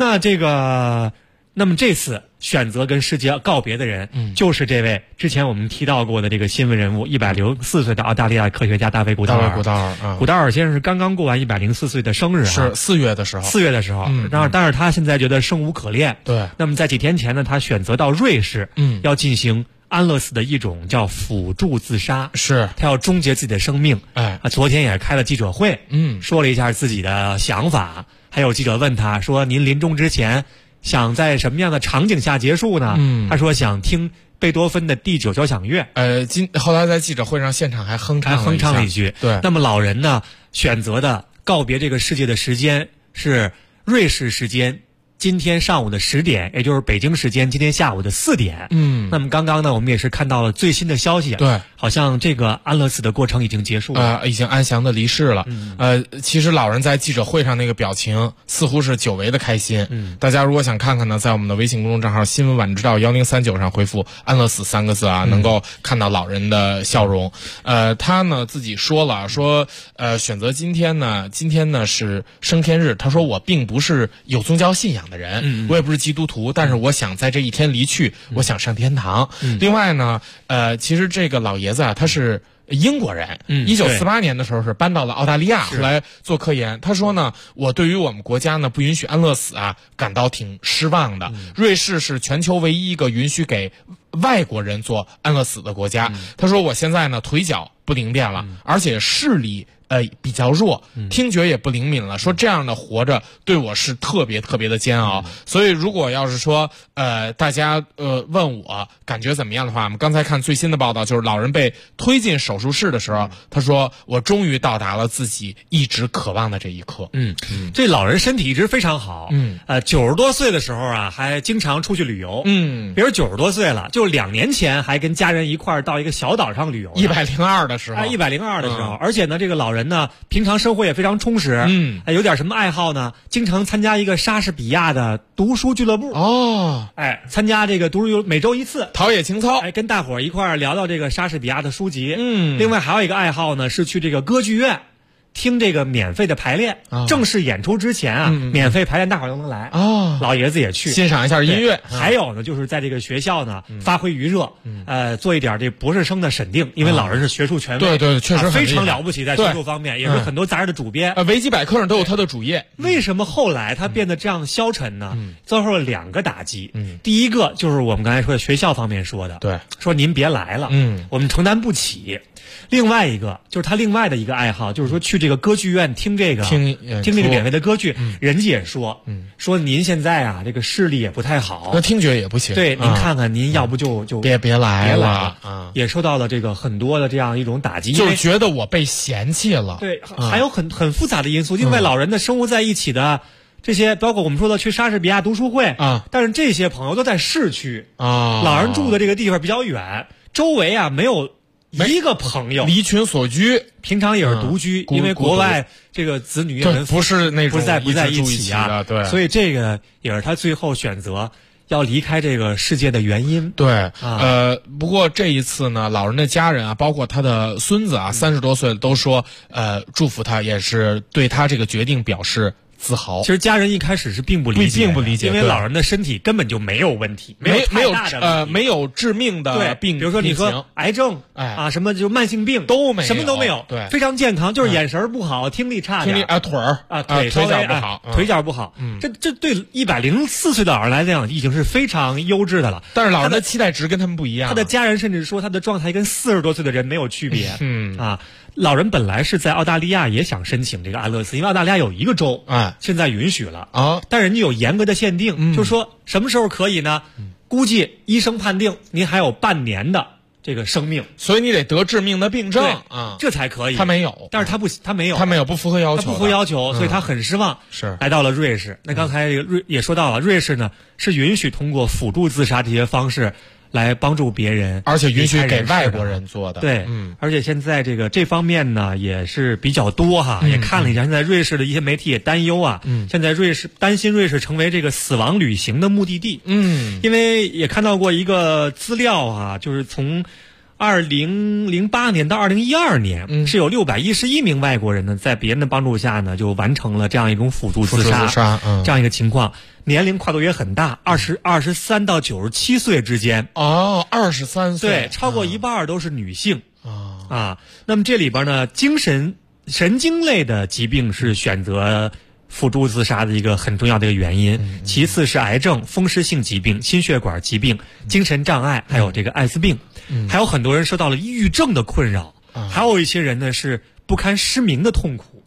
[SPEAKER 8] 那么这次选择跟世界告别的人，就是这位之前我们提到过的这个新闻人物，104岁的澳大利亚科学家大卫古道尔。古道尔先生是刚刚过完104岁的生日，
[SPEAKER 4] 是4月的时候。
[SPEAKER 8] 但是他现在觉得生无可恋。
[SPEAKER 4] 对。
[SPEAKER 8] 那么在几天前呢，他选择到瑞士，要进行安乐死的一种叫辅助自杀，
[SPEAKER 4] 是
[SPEAKER 8] 他要终结自己的生命。昨天也开了记者会，说了一下自己的想法。还有记者问他说：“您临终之前想在什么样的场景下结束呢？”他说想听贝多芬的第9交响乐。
[SPEAKER 4] 后来在记者会上现场还哼唱
[SPEAKER 8] 了一句。
[SPEAKER 4] 对，
[SPEAKER 8] 那么老人呢选择的告别这个世界的时间是瑞士时间今天上午的10点，也就是北京时间今天下午的4点。那么刚刚呢，我们也是看到了最新的消息，
[SPEAKER 4] 对，
[SPEAKER 8] 好像这个安乐死的过程已经结束了，
[SPEAKER 4] 已经安详的离世了。其实老人在记者会上那个表情似乎是久违的开心。大家如果想看看呢，在我们的微信公众账号新闻晚知道1039上回复安乐死3个字啊，能够看到老人的笑容。他呢自己说了，说选择今天呢是升天日，他说我并不是有宗教信仰的人，我也不是基督徒，但是我想在这一天离去，我想上天堂。另外呢，其实这个老爷子啊，他是英国人，1948年的时候是搬到了澳大利亚，后来做科研。他说呢，我对于我们国家呢不允许安乐死啊，感到挺失望的。瑞士是全球唯一一个允许给外国人做安乐死的国家。他说我现在呢腿脚不灵便了，而且视力比较弱，听觉也不灵敏了，说这样的活着对我是特别特别的煎熬。所以如果要是说大家问我感觉怎么样的话，我们刚才看最新的报道，就是老人被推进手术室的时候，他说我终于到达了自己一直渴望的这一刻。
[SPEAKER 8] 这老人身体一直非常好。90多岁的时候啊，还经常出去旅游。比如90多岁了，就2年前还跟家人一块儿到一个小岛上旅游。
[SPEAKER 4] 102的时候
[SPEAKER 8] ，102的时候，而且呢，这个老人呢，平常生活也非常充实。有点什么爱好呢？经常参加一个莎士比亚的读书俱乐部。参加这个每周1次
[SPEAKER 4] 陶冶情操。
[SPEAKER 8] 跟大伙儿一块儿聊聊这个莎士比亚的书籍。另外还有一个爱好呢，是去这个歌剧院听这个免费的排练。正式演出之前啊，免费排练，大伙儿都能来。老爷子也去
[SPEAKER 4] 欣赏一下音乐。
[SPEAKER 8] 还有呢，就是在这个学校呢发挥余热，做一点这博士生的审定，因为老人是学术权威。
[SPEAKER 4] 对，确实
[SPEAKER 8] 非常了不起，在学术方面也是很多杂志的主编。
[SPEAKER 4] 维基百科上都有他的主页。
[SPEAKER 8] 为什么后来他变得这样消沉呢？遭受了2个打击。第一个就是我们刚才说的学校方面说的，
[SPEAKER 4] 对，
[SPEAKER 8] 说您别来了，我们承担不起。另外一个就是他另外的一个爱好，就是说去这个歌剧院听这个免费的歌剧。人家也说您现在啊这个视力也不太好，
[SPEAKER 4] 那听觉也不行。
[SPEAKER 8] 对，您看看您要不就
[SPEAKER 4] 别来了。
[SPEAKER 8] 也受到了这个很多的这样一种打击，
[SPEAKER 4] 就是觉得我被嫌弃了。
[SPEAKER 8] 对，还有很复杂的因素，因为老人的生活在一起的这些，包括我们说的去莎士比亚读书会但是这些朋友都在市区老人住的这个地方比较远，周围啊没有一个朋友，
[SPEAKER 4] 离群所居，
[SPEAKER 8] 平常也是独居，因为国外这个子女也
[SPEAKER 4] 不是那种
[SPEAKER 8] 不在一起
[SPEAKER 4] 啊，对，
[SPEAKER 8] 所以这个也是他最后选择要离开这个世界的原因。
[SPEAKER 4] 对，不过这一次呢，老人的家人啊，包括他的孙子啊，30多岁都说祝福他，也是对他这个决定表示自豪。
[SPEAKER 8] 其实家人一开始是并不理解，因为老人的身体根本就没有问题，
[SPEAKER 4] 没有致命的病，
[SPEAKER 8] 比如说你说癌症什么就慢性病都没有，什么都没有，
[SPEAKER 4] 对，
[SPEAKER 8] 非常健康，就是眼神不好，听力差点，
[SPEAKER 4] 腿脚不好，
[SPEAKER 8] 腿脚不好。这对104岁的老人来讲已经是非常优质的了。
[SPEAKER 4] 但是老人的期待值跟他们不一样，
[SPEAKER 8] 他的家人甚至说他的状态跟40多岁的人没有区别。老人本来是在澳大利亚也想申请这个安乐死，因为澳大利亚有一个州现在允许了但人家有严格的限定，就是说什么时候可以呢？估计医生判定您还有半年的这个生命，
[SPEAKER 4] 所以你得得致命的病症
[SPEAKER 8] 这才可以。
[SPEAKER 4] 他没有，
[SPEAKER 8] 但是他没有，
[SPEAKER 4] 不符合要求，
[SPEAKER 8] 所以他很失望，
[SPEAKER 4] 是来
[SPEAKER 8] 到了瑞士。那刚才也说到了，瑞士呢是允许通过辅助自杀这些方式来帮助别人，
[SPEAKER 4] 而且允许给外国人做的。
[SPEAKER 8] 对，而且现在这方面呢也是比较多也看了一下，现在瑞士的一些媒体也担忧现在担心瑞士成为这个死亡旅行的目的地。因为也看到过一个资料就是从2008年到2012年，是有611名外国人呢，在别人的帮助下呢，就完成了这样一种辅助自杀这样一个情况。年龄跨度也很大，23到97岁之间。
[SPEAKER 4] 23岁，
[SPEAKER 8] 对，超过一半都是女性。那么这里边呢，神经类的疾病是选择辅助自杀的一个很重要的一个原因，其次是癌症、风湿性疾病、心血管疾病、精神障碍，还有这个艾滋病，还有很多人受到了抑郁症的困扰，还有一些人呢是不堪失明的痛苦。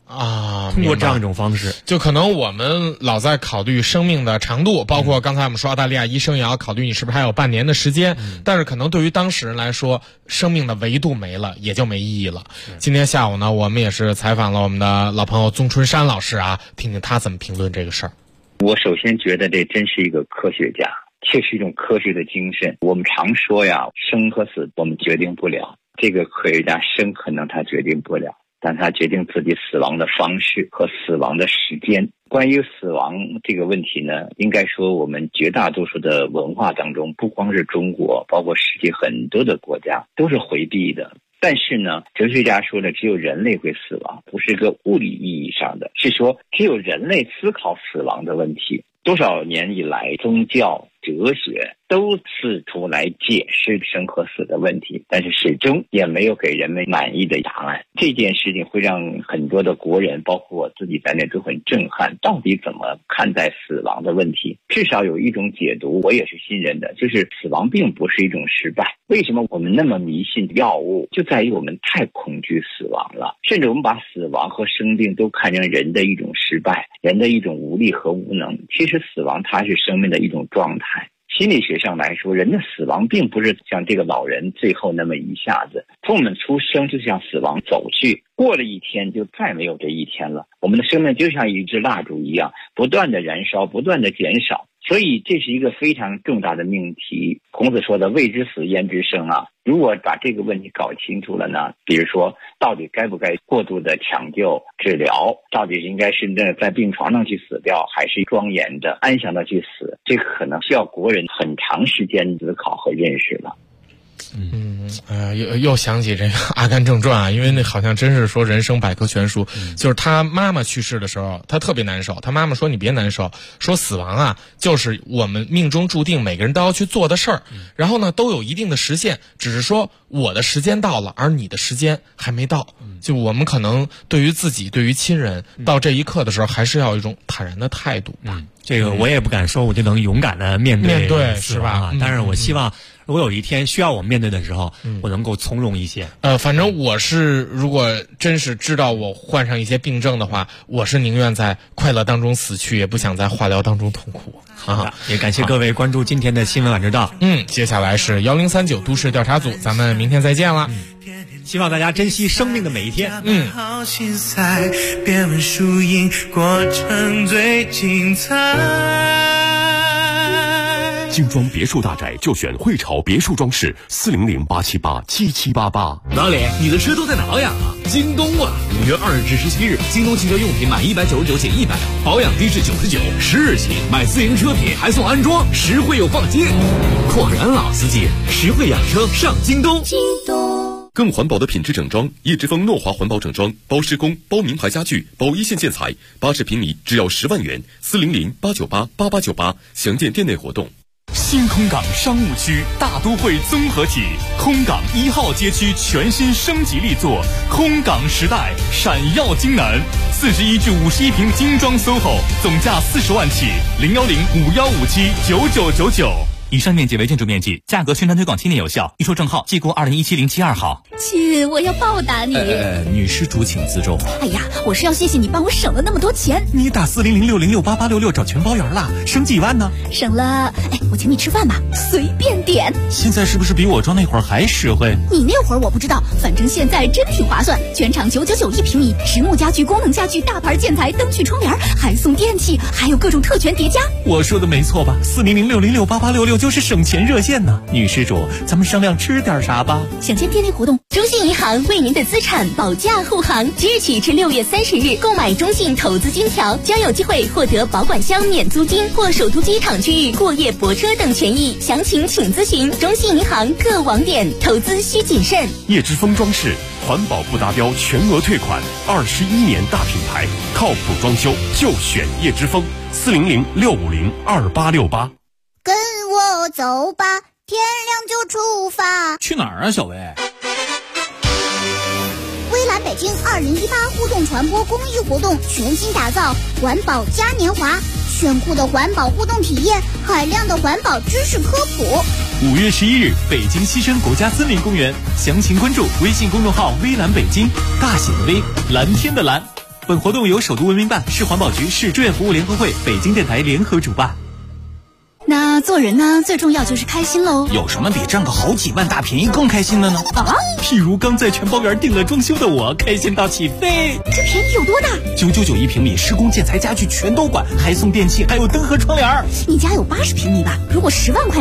[SPEAKER 4] 啊，
[SPEAKER 8] 通过这样一种方式，
[SPEAKER 4] 就可能我们老在考虑生命的长度，包括刚才我们说澳大利亚医生也要考虑你是不是还有半年的时间，但是可能对于当事人来说，生命的维度没了，也就没意义了。今天下午呢，我们也是采访了我们的老朋友宗春山老师啊，听听他怎么评论这个事儿。
[SPEAKER 5] 我首先觉得这真是一个科学家，这是一种科学的精神。我们常说呀，生和死我们决定不了，这个科学家生可能他决定不了，但他决定自己死亡的方式和死亡的时间。关于死亡这个问题呢，应该说我们绝大多数的文化当中，不光是中国，包括世界很多的国家都是回避的。但是呢，哲学家说的只有人类会死亡，不是一个物理意义上的，是说只有人类思考死亡的问题。多少年以来，宗教、哲学都试图来解释生和死的问题，但是始终也没有给人们满意的答案。这件事情会让很多的国人，包括我自己在内都很震撼，到底怎么看待死亡的问题？至少有一种解读，我也是信任的，就是死亡并不是一种失败。为什么我们那么迷信药物？就在于我们太恐惧死亡了，甚至我们把死亡和生病都看成人的一种失败，人的一种无力和无能。其实死亡它是生命的一种状态。心理学上来说，人的死亡并不是像这个老人最后那么一下子，从我们出生就像死亡走去，过了一天就再没有这一天了。我们的生命就像一支蜡烛一样，不断的燃烧，不断的减少。所以这是一个非常重大的命题。孔子说的未知死焉知生啊，如果把这个问题搞清楚了呢，比如说到底该不该过度的抢救治疗，到底应该是在病床上去死掉，还是庄严的安详的去死，这可能需要国人很长时间思考和认识了。
[SPEAKER 4] 又想起这个《阿甘正传》啊，因为那好像真是说人生百科全书。就是他妈妈去世的时候，他特别难受。他妈妈说：“你别难受，说死亡啊，就是我们命中注定每个人都要去做的事儿。然后呢，都有一定的时限，只是说我的时间到了，而你的时间还没到。就我们可能对于自己、对于亲人，到这一刻的时候，还是要有一种坦然的态度吧。
[SPEAKER 8] 这个我也不敢说我就能勇敢的面对
[SPEAKER 4] 是吧？
[SPEAKER 8] 但是我希望，如果有一天需要我面对的时候，我能够从容一些。
[SPEAKER 4] 反正我是，如果真是知道我患上一些病症的话，我是宁愿在快乐当中死去，也不想在化疗当中痛苦。
[SPEAKER 8] 也感谢各位关注今天的新闻晚知道。
[SPEAKER 4] 接下来是1039都市调查组，咱们明天再见了。
[SPEAKER 8] 希望大家珍惜生命的每一天。
[SPEAKER 11] 好心塞，别问输赢，过程最精彩。
[SPEAKER 14] 精装别墅大宅就选汇潮别墅装饰，400-878-7788。
[SPEAKER 16] 老李，你的车都在哪养啊？京东啊！5月2日至17日，京东汽车用品满199减100，保养低至99，10日起买自营车品还送安装，实惠又放心。果然老司机，实惠养车上京东。
[SPEAKER 18] 京东。
[SPEAKER 14] 更环保的品质整装，叶之峰诺华环保整装，包施工，包名牌家具，包一线建材，80平米只要10万元，400-898-8898，详见店内活动。
[SPEAKER 7] 新空港商务区大都会综合体，空港1号街区全新升级力作，空港时代闪耀京南，41至51平精装 SOHO， 总价40万起，010-5157-9999。以上面积为建筑面积，价格宣传推广7年有效，预售证号记过2017-07-2号。
[SPEAKER 15] 亲，我要报答你。
[SPEAKER 7] 女施主请自重。
[SPEAKER 15] 哎呀，我是要谢谢你帮我省了那么多钱。
[SPEAKER 7] 你打400-606-8866找全包圆了，省几万呢？
[SPEAKER 15] 省了，我请你吃饭吧，随便点。
[SPEAKER 7] 现在是不是比我装那会儿还实惠？
[SPEAKER 15] 你那会儿我不知道，反正现在真挺划算，全场999一平米，实木家具、功能家具、大牌建材、灯具、窗帘，还送电器，还有各种特权叠加。
[SPEAKER 7] 我说的没错吧？400-606-8866就是省钱热线呢。女施主，咱们商量吃点啥吧？
[SPEAKER 15] 想见店内活动，
[SPEAKER 18] 中信银行为您的资产保驾护航，即日起至6月30日，购买中信投资金条将有机会获得保管箱免租金或首都机场区域过夜泊车等权益。详情请咨询中信银行各网点。投资需谨慎。
[SPEAKER 14] 叶之峰装饰，环保不达标全额退款，21年大品牌，靠谱装修就选叶之峰，400-650-2868。
[SPEAKER 20] 跟我走吧，天亮就出发。
[SPEAKER 17] 去哪儿啊，小薇？
[SPEAKER 20] 微蓝北京2018互动传播公益活动全新打造环保嘉年华，炫酷的环保互动体验，海量的环保知识科普。
[SPEAKER 7] 5月11日，北京西山国家森林公园，详情关注微信公众号微蓝北京，大写的微，蓝天的蓝。
[SPEAKER 3] 本活动由首都文明办、市环保局、市志愿服务联合会、北京电台联合主办。
[SPEAKER 15] 那做人呢，最重要就是开心喽。
[SPEAKER 17] 有什么比赚个好几万大便宜更开心的呢？
[SPEAKER 3] 譬如刚在全包园订了装修的我，开心到起飞。
[SPEAKER 15] 这便宜有多大
[SPEAKER 17] ？999平米，施工建材家具全都管，还送电器，还有灯和窗帘。
[SPEAKER 15] 你家有80平米吧？如果10万块